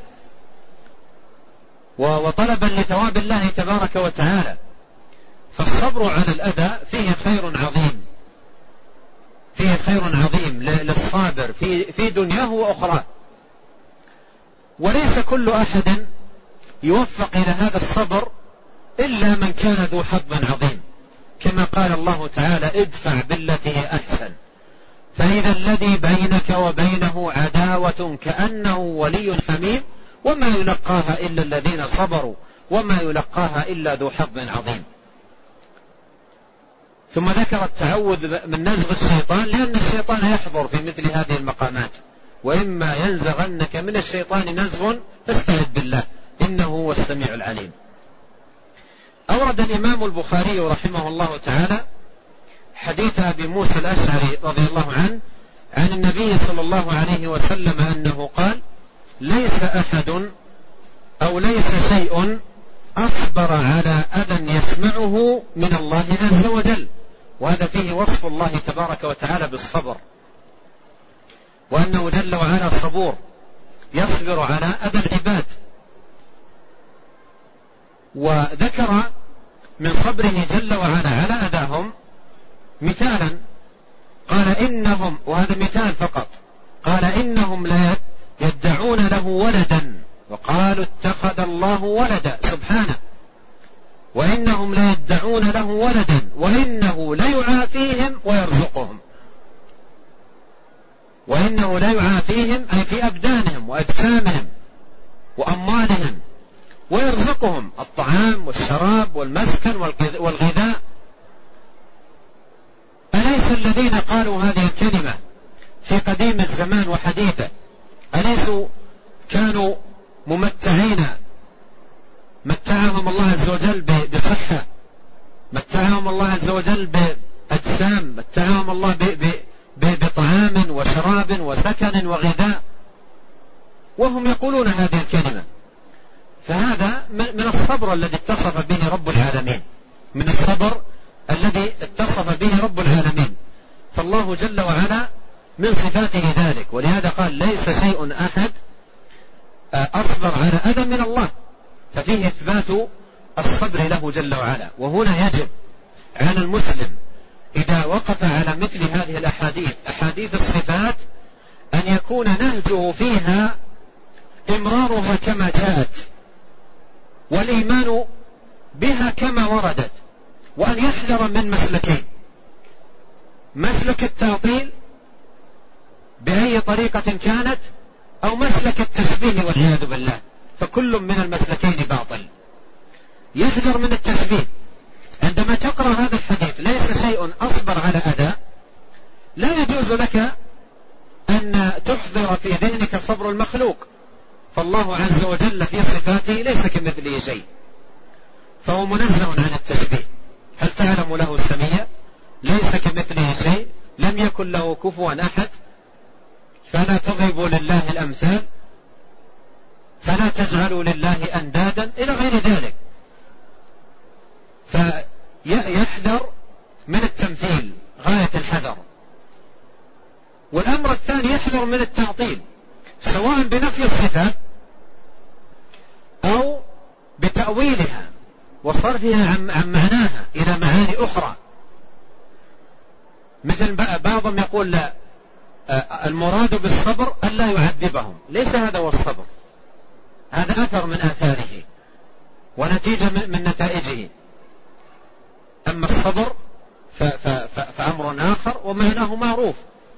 وطلبا لثواب الله تبارك وتعالى. فالصبر على الأذى فيه خير عظيم، فيه خير عظيم للصابر في في دنياه وأخراه. وليس كل أحد يوفق إلى هذا الصبر إلا من كان ذو حظ عظيم، كما قال الله تعالى ادفع بالتي هي أحسن فإذا الذي بينك وبينه عداوة كأنه ولي حميم وما يلقاها إلا الذين صبروا وما يلقاها إلا ذو حظ عظيم. ثم ذكر التعوذ من نزغ الشيطان، لأن الشيطان يحضر في مثل هذه المقامات، وإما ينزغنك من الشيطان نزغ فاستعذ بالله إنه هو السميع العليم. أورد الإمام البخاري رحمه الله تعالى حديث أبي موسى الأشعري رضي الله عنه عن النبي صلى الله عليه وسلم أنه قال ليس أحد أو ليس شيء أصبر على أذى يسمعه من الله عز وجل، وهذا فيه وصف الله تبارك وتعالى بالصبر، وأنه جل وعلا صبور يصبر على أذى العباد. وذكر من صبره جل وعلا على أذاهم مثالا، قال إنهم، وهذا مثال فقط، قال إنهم لا يدعون له ولدا وقالوا اتخذ الله ولدا سبحانه، وإنهم لا يدعون له ولدا وإنه ليعافيهم ويرزقهم، وإنه ليعافيهم أي في أبدانهم وأجسامهم وأموالهم، ويرزقهم الطعام والشراب والمسكن والغذاء. أليس الذين قالوا هذه الكلمة في قديم الزمان وحديثه أليسوا كانوا ممتعين؟ متعهم الله عز وجل بصحة، متعهم الله عز وجل بأجسام، متعهم الله بطعام وشراب وسكن وغذاء، وهم يقولون هذه الكلمة. فهذا من الصبر الذي اتصف به رب العالمين، من الصبر الذي اتصف به رب العالمين. فالله جل وعلا من صفاته ذلك، ولهذا قال ليس شيء أحد أصبر على أذى من الله، ففيه إثبات الصبر له جل وعلا. وهنا يجب على المسلم إذا وقف على مثل هذه الأحاديث، أحاديث الصفات، أن يكون نهجه فيها إمرارها كما جاءت والإيمان بها كما وردت، وأن يحذر من مسلكين: مسلك التعطيل بأي طريقة كانت، أو مسلك التشبيه والعياذ بالله، فكل من المسلكين باطل. يحذر من التشبيه. عندما تقرأ هذا الحديث ليس شيء أصبر على أذى، لا يجوز لك أن أن تحضر في ذهنك صبر المخلوق، فالله عز وجل في صفاته ليس كمثله شيء، فهو منزه عن التشبيه. هل تعلم له سميا؟ ليس كمثله شيء، لم يكن له كفوا أحد، فلا تضربوا لله الأمثال، فلا تجعلوا لله أندادا إلى غير ذلك. فيحذر من التمثيل غاية الحذر. والأمر الثاني يحذر من التعطيل، سواء بنفي الصفة أو بتأويلها وصرفها عن معناها إلى معاني أخرى. مثل بعضهم يقول لا، المراد بالصبر ألا يعذبهم، ليس هذا هو الصبر، هذا أثر من آثاره ونتيجة من نتائجه. أما الصبر فأمر آخر ومعناه معروف.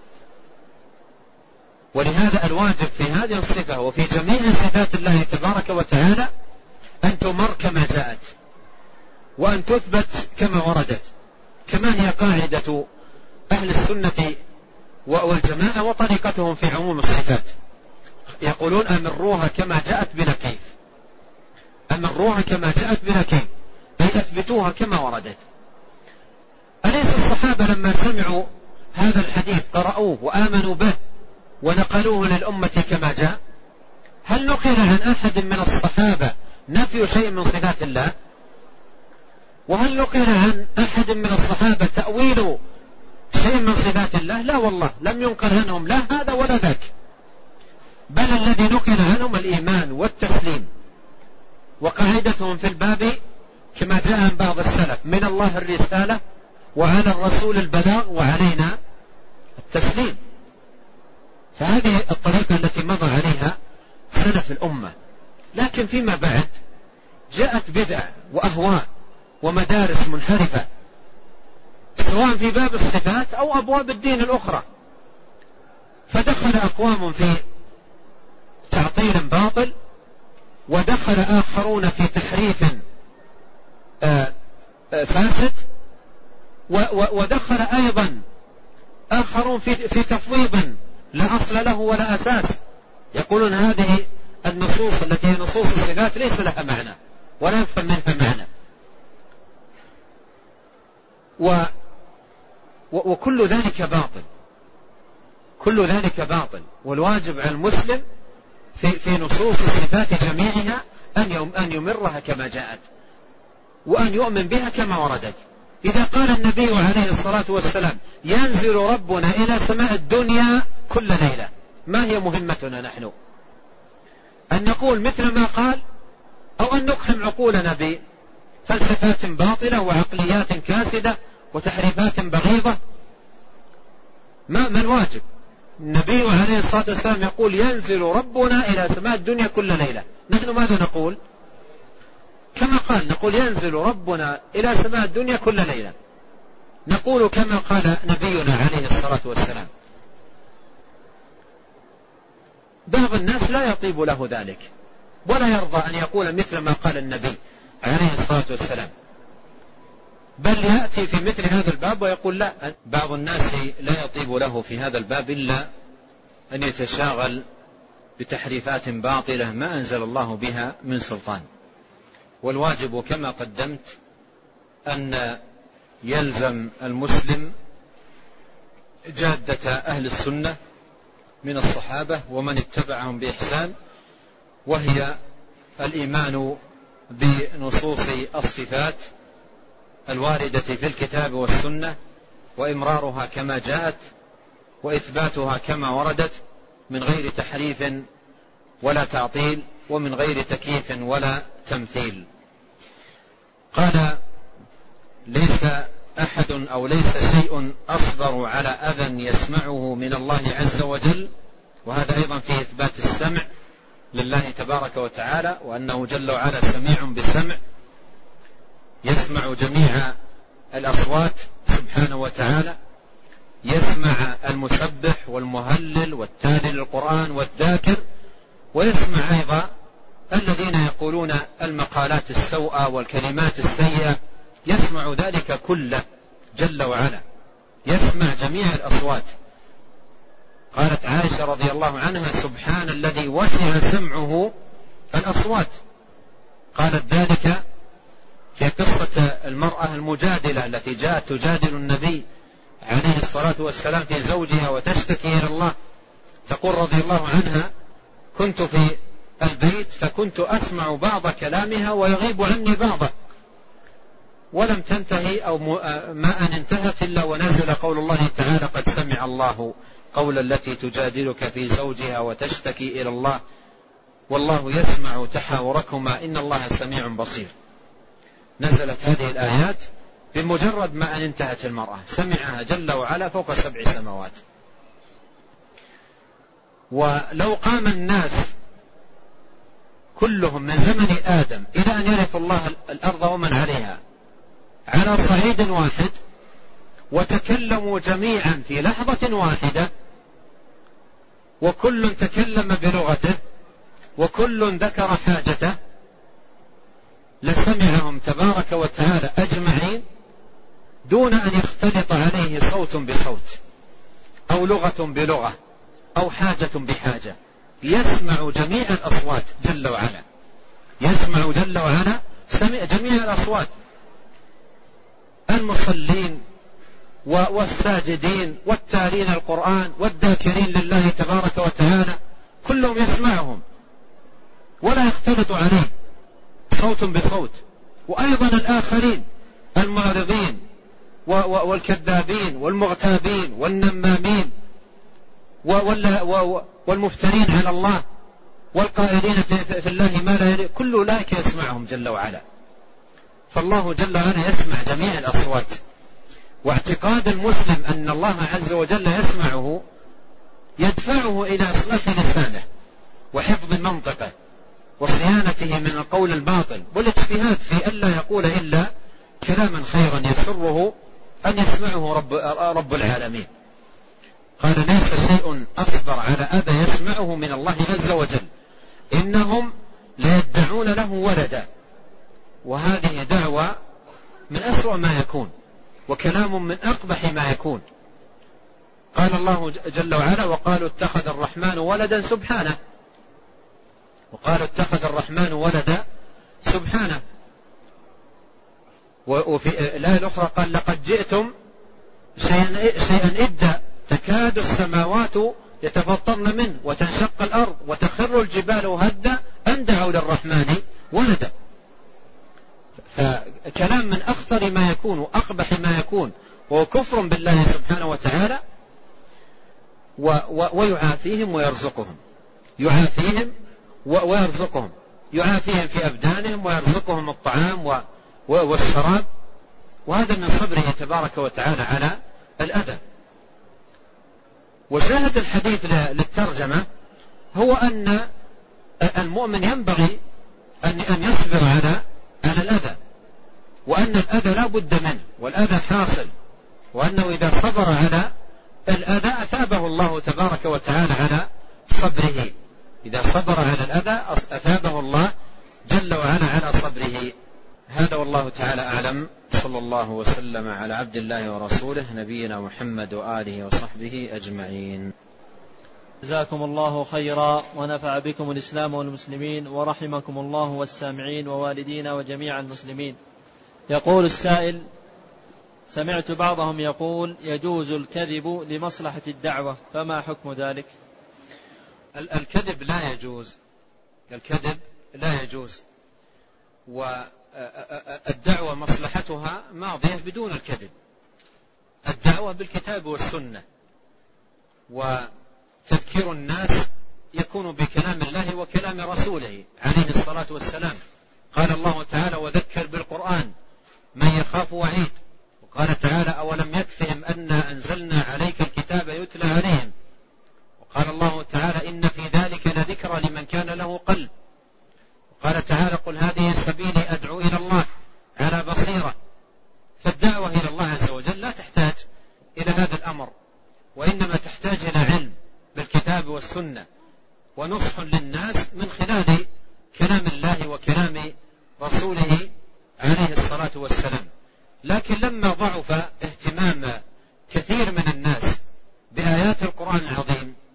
ولهذا الواجب في هذه الصفة وفي جميع صفات الله تبارك وتعالى أن تمر كما جاءت وأن تثبت كما وردت، كما هي قاعدة أهل السنة والجماعة وطريقتهم في عموم الصفات. يقولون أمروها كما جاءت بلا كيف، أمروها كما جاءت بلا كيف، أي أثبتوها كما وردت. أليس الصحابة لما سمعوا هذا الحديث قرأوه وآمنوا به ونقلوه للأمة كما جاء؟ هل نقل عن أحد من الصحابة نفي شيء من صفات الله؟ وهل نقل عن أحد من الصحابة تأويل شيء من صفات الله؟ لا والله، لم ينقل عنهم لا هذا ولا ذاك، بل الذي نقل عنهم الإيمان والتسليم. وقاعدتهم في الباب كما جاء عن بعض السلف: من الله الرسالة وعلى الرسول البلاغ وعلينا التسليم. فهذه الطريقة التي مضى عليها سلف الأمة. لكن فيما بعد جاءت بدع وأهواء ومدارس منحرفة، سواء في باب الصفات أو أبواب الدين الأخرى، فدخل أقوام في تعطيل باطل، ودخل آخرون في تحريف فاسد، ودخل أيضا آخرون في تفويض لا أصل له ولا أساس. يقولون هذه النصوص التي هي نصوص الصفات ليس لها معنى ولا يفهم منها معنى. و وكل ذلك باطل، كل ذلك باطل. والواجب على المسلم في, في نصوص الصفات جميعها أن يمرها كما جاءت وأن يؤمن بها كما وردت. إذا قال النبي عليه الصلاة والسلام: ينزل ربنا إلى سماء الدنيا كل ليلة، ما هي مهمتنا نحن؟ أن نقول مثل ما قال، أو أن نقحم عقولنا بفلسفات باطلة وعقليات كاسدة وتحريفات بغيضة؟ ما, ما الواجب؟ النبي عليه الصلاة والسلام يقول: ينزل ربنا إلى سماء الدنيا كل ليلة. نحن ماذا نقول؟ كما قال، نقول ينزل ربنا إلى سماء الدنيا كل ليلة، نقول كما قال نبينا عليه الصلاة والسلام. بعض الناس لا يطيب له ذلك ولا يرضى أن يقول مثل ما قال النبي عليه الصلاة والسلام، بل يأتي في مثل هذا الباب ويقول لا. بعض الناس لا يطيب له في هذا الباب إلا أن يتشاغل بتحريفات باطلة ما أنزل الله بها من سلطان. والواجب كما قدمت أن يلزم المسلم جادة أهل السنة من الصحابة ومن اتبعهم بإحسان، وهي الإيمان بنصوص الصفات الواردة في الكتاب والسنة، وإمرارها كما جاءت، وإثباتها كما وردت، من غير تحريف ولا تعطيل، ومن غير تكييف ولا تمثيل. قال: ليس أحد أو ليس شيء أصبر على أذى يسمعه من الله عز وجل. وهذا أيضا في إثبات السمع لله تبارك وتعالى، وأنه جل وعلا سميع بالسمع، يسمع جميع الأصوات سبحانه وتعالى، يسمع المسبح والمهلل والتالي للقرآن والذاكر، ويسمع أيضا الذين يقولون المقالات السوءة والكلمات السيئة، يسمع ذلك كله جل وعلا، يسمع جميع الأصوات. قالت عائشة رضي الله عنها: سبحان الذي وسع سمعه الأصوات. قالت ذلك في قصة المرأة المجادلة التي جاءت تجادل النبي عليه الصلاة والسلام في زوجها وتشتكي إلى الله. تقول رضي الله عنها: كنت في البيت فكنت أسمع بعض كلامها ويغيب عني بعضه، ولم تنتهي أو ما أن انتهت إلا ونزل قول الله تعالى: قد سمع الله قول التي تجادلك في زوجها وتشتكي إلى الله والله يسمع تحاوركما إن الله سميع بصير. نزلت هذه الآيات بمجرد ما أن انتهت المرأة، سمعها جل وعلا فوق سبع سماوات. ولو قام الناس كلهم من زمن آدم إلى أن يرث الله الأرض ومن عليها على صعيد واحد وتكلموا جميعا في لحظة واحدة، وكل تكلم بلغته وكل ذكر حاجته، لسمعهم تبارك وتعالى أجمعين دون أن يختلط عليه صوت بصوت أو لغة بلغة أو حاجة بحاجة. يسمع جميع الأصوات جل وعلا، يسمع جل وعلا جميع الأصوات، المصلين والساجدين والتالين القرآن والذاكرين لله تبارك وتعالى، كلهم يسمعهم ولا يختلط عليه صوت بصوت. وأيضا الآخرين المعرضين والكذابين والمغتابين والنمامين والمفترين على الله والقائلين في الله ما لا يليق، كل أولئك يسمعهم جل وعلا. فالله جل وعلا يسمع جميع الأصوات. واعتقاد المسلم أن الله عز وجل يسمعه يدفعه إلى إصلاح لسانه وحفظ منطقه وصيانته من القول الباطل والاجتهاد في ألا يقول إلا كلاما خيرا يسره أن يسمعه رب, رب العالمين. قال: ليس شيء أصبر على أذى يسمعه من الله عز وجل، إنهم ليدعون له ولدا. وهذه دعوة من أسوأ ما يكون وكلام من أقبح ما يكون. قال الله جل وعلا: وقالوا اتخذ الرحمن ولدا سبحانه، وقالوا اتخذ الرحمن ولدا سبحانه. وفي الآية الأخرى قال: لقد جئتم شيئا, شيئا إدا تكاد السماوات يتفطرن منه وتنشق الأرض وتخر الجبال هدا أن دعوا للرحمن ولدا. فكلام من أخطر ما يكون وأقبح ما يكون، وهو كفر بالله سبحانه وتعالى. ويعافيهم ويرزقهم، يعافيهم ويرزقهم، يعافيهم في أبدانهم ويرزقهم الطعام والشراب، وهذا من صبره تبارك وتعالى على الأذى. وشاهد الحديث للترجمة هو أن المؤمن ينبغي أن يصبر على على الأذى، وأن الأذى لا بد منه والأذى حاصل، وأنه إذا صبر على الأذى أثابه الله تبارك وتعالى على صبره. إذا صبر على الأذى أثابه الله جل وعلا على صبره. هذا والله تعالى أعلم. صلى الله وسلم على عبد الله ورسوله نبينا محمد وآله وصحبه أجمعين. جزاكم الله خيرا ونفع بكم الإسلام والمسلمين ورحمكم الله والسامعين ووالدينا وجميع المسلمين. يقول السائل: سمعت بعضهم يقول يجوز الكذب لمصلحة الدعوة، فما حكم ذلك؟ الكذب لا يجوز، الكذب لا يجوز، والدعوة مصلحتها ماضية بدون الكذب. الدعوة بالكتاب والسنة، وتذكير الناس يكون بكلام الله وكلام رسوله عليه الصلاة والسلام. قال الله تعالى: وذكر بالقرآن من يخاف وعيد. وقال تعالى: أولم يكفهم أنا أنزلنا عليك الكتاب يتلى عليهم. وقال الله تعالى: إن في ذلك لذكرى لمن كان له قلب. وقال تعالى: قل هذه سبيلي أدعو إلى الله على بصيرة. فالدعوة إلى الله عز وجل لا تحتاج إلى هذا الأمر، وإنما تحتاج إلى علم بالكتاب والسنة ونصح للناس من خلال كلام الله وكلام رسوله عليه الصلاة والسلام. لكن لما ضعف اهتمام كثير من الناس بآيات القرآن العظيم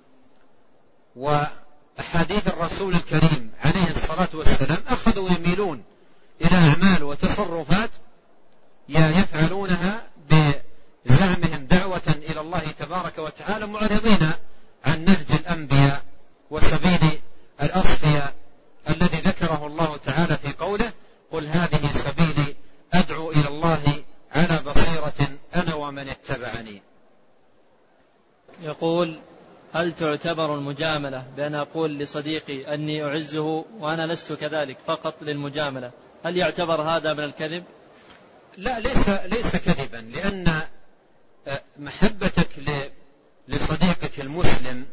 وأحاديث الرسول الكريم عليه الصلاة والسلام أخذوا يميلون إلى أعمال وتصرفات يفعلونها بزعمهم دعوة إلى الله تبارك وتعالى، معرضين عن نهج الأنبياء وسبيل الأصفياء الذي ذكره الله تعالى في قوله: قل هذه سبيلي أدعو إلى الله على بصيرة أنا ومن اتبعني. يقول: هل تعتبر المجاملة بأن أقول لصديقي أني أعزه وأنا لست كذلك فقط للمجاملة، هل يعتبر هذا من الكذب؟ لا، ليس, ليس كذبا، لأن محبتك لصديقك المسلم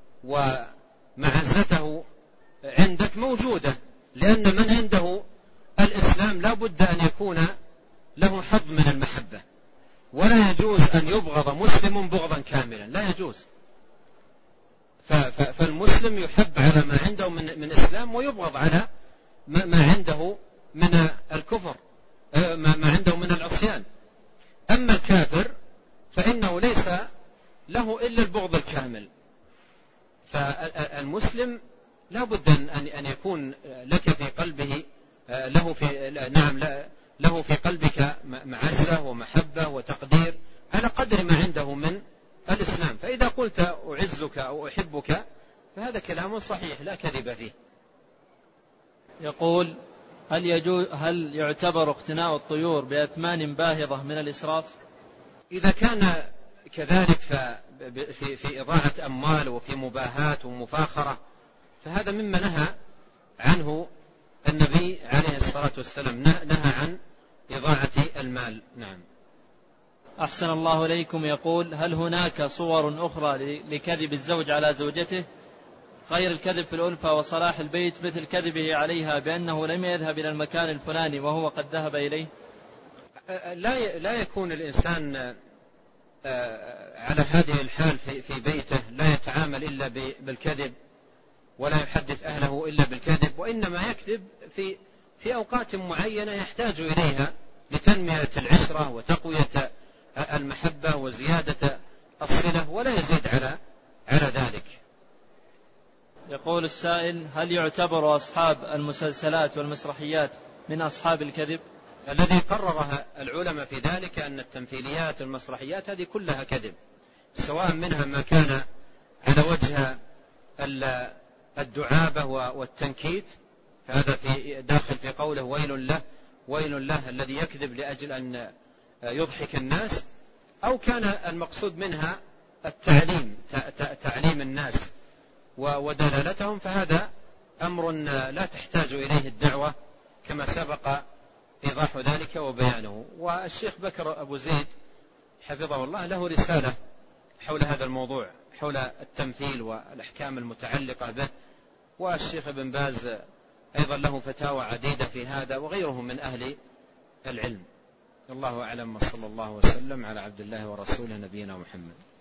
ومعزته عندك موجودة، لأن من عنده الإسلام لا بد أن يكون له حظ من المحبة، ولا يجوز أن يبغض مسلم بغضا كاملا، لا يجوز. فالمسلم يحب على ما عنده من, من إسلام، ويبغض على ما عنده من الكفر، ما عنده من العصيان. أما الكافر فإنه ليس له إلا البغض الكامل. فالمسلم لا بد أن يكون لك في قلبه له في نعم له في قلبك معزة ومحبة وتقدير على قدر ما عنده من الإسلام. فإذا قلت أعزك أو أحبك فهذا كلام صحيح لا كذب فيه. يقول: هل يجوز هل يعتبر اقتناء الطيور بأثمان باهظة من الإسراف؟ إذا كان كذلك في في إضاعة أموال وفي مباهات ومفاخرة فهذا مما نهى عنه النبي عليه الصلاة والسلام، نهى عن إضاعة المال. نعم. أحسن الله إليكم. يقول: هل هناك صور أخرى لكذب الزوج على زوجته غير الكذب في الألفة وصلاح البيت، مثل كذبه عليها بأنه لم يذهب إلى المكان الفلاني وهو قد ذهب إليه؟ لا لا يكون الإنسان على هذه الحال في بيته، لا يتعامل إلا بالكذب ولا يحدث أهله إلا بالكذب، وإنما يكذب في في أوقات معينة يحتاج إليها لتنمية العشرة وتقوية المحبة وزيادة الصلة، ولا يزيد على على ذلك. يقول السائل: هل يعتبر أصحاب المسلسلات والمسرحيات من أصحاب الكذب؟ الذي قررها العلماء في ذلك أن التمثيليات والمسرحيات هذه كلها كذب، سواء منها ما كان على وجه الدعابة والتنكيت، هذا في داخل في قوله ويل له ويل له الذي يكذب لأجل أن يضحك الناس، أو كان المقصود منها التعليم، تعليم الناس ودلالتهم، فهذا أمر لا تحتاج إليه الدعوة كما سبق إيضاح ذلك وبيانه. والشيخ بكر أبو زيد حفظه الله له رسالة حول هذا الموضوع، حول التمثيل والأحكام المتعلقة به، والشيخ ابن باز أيضا له فتاوى عديدة في هذا، وغيره من أهل العلم. الله أعلم، وصلى الله وسلم على عبد الله ورسوله نبينا محمد.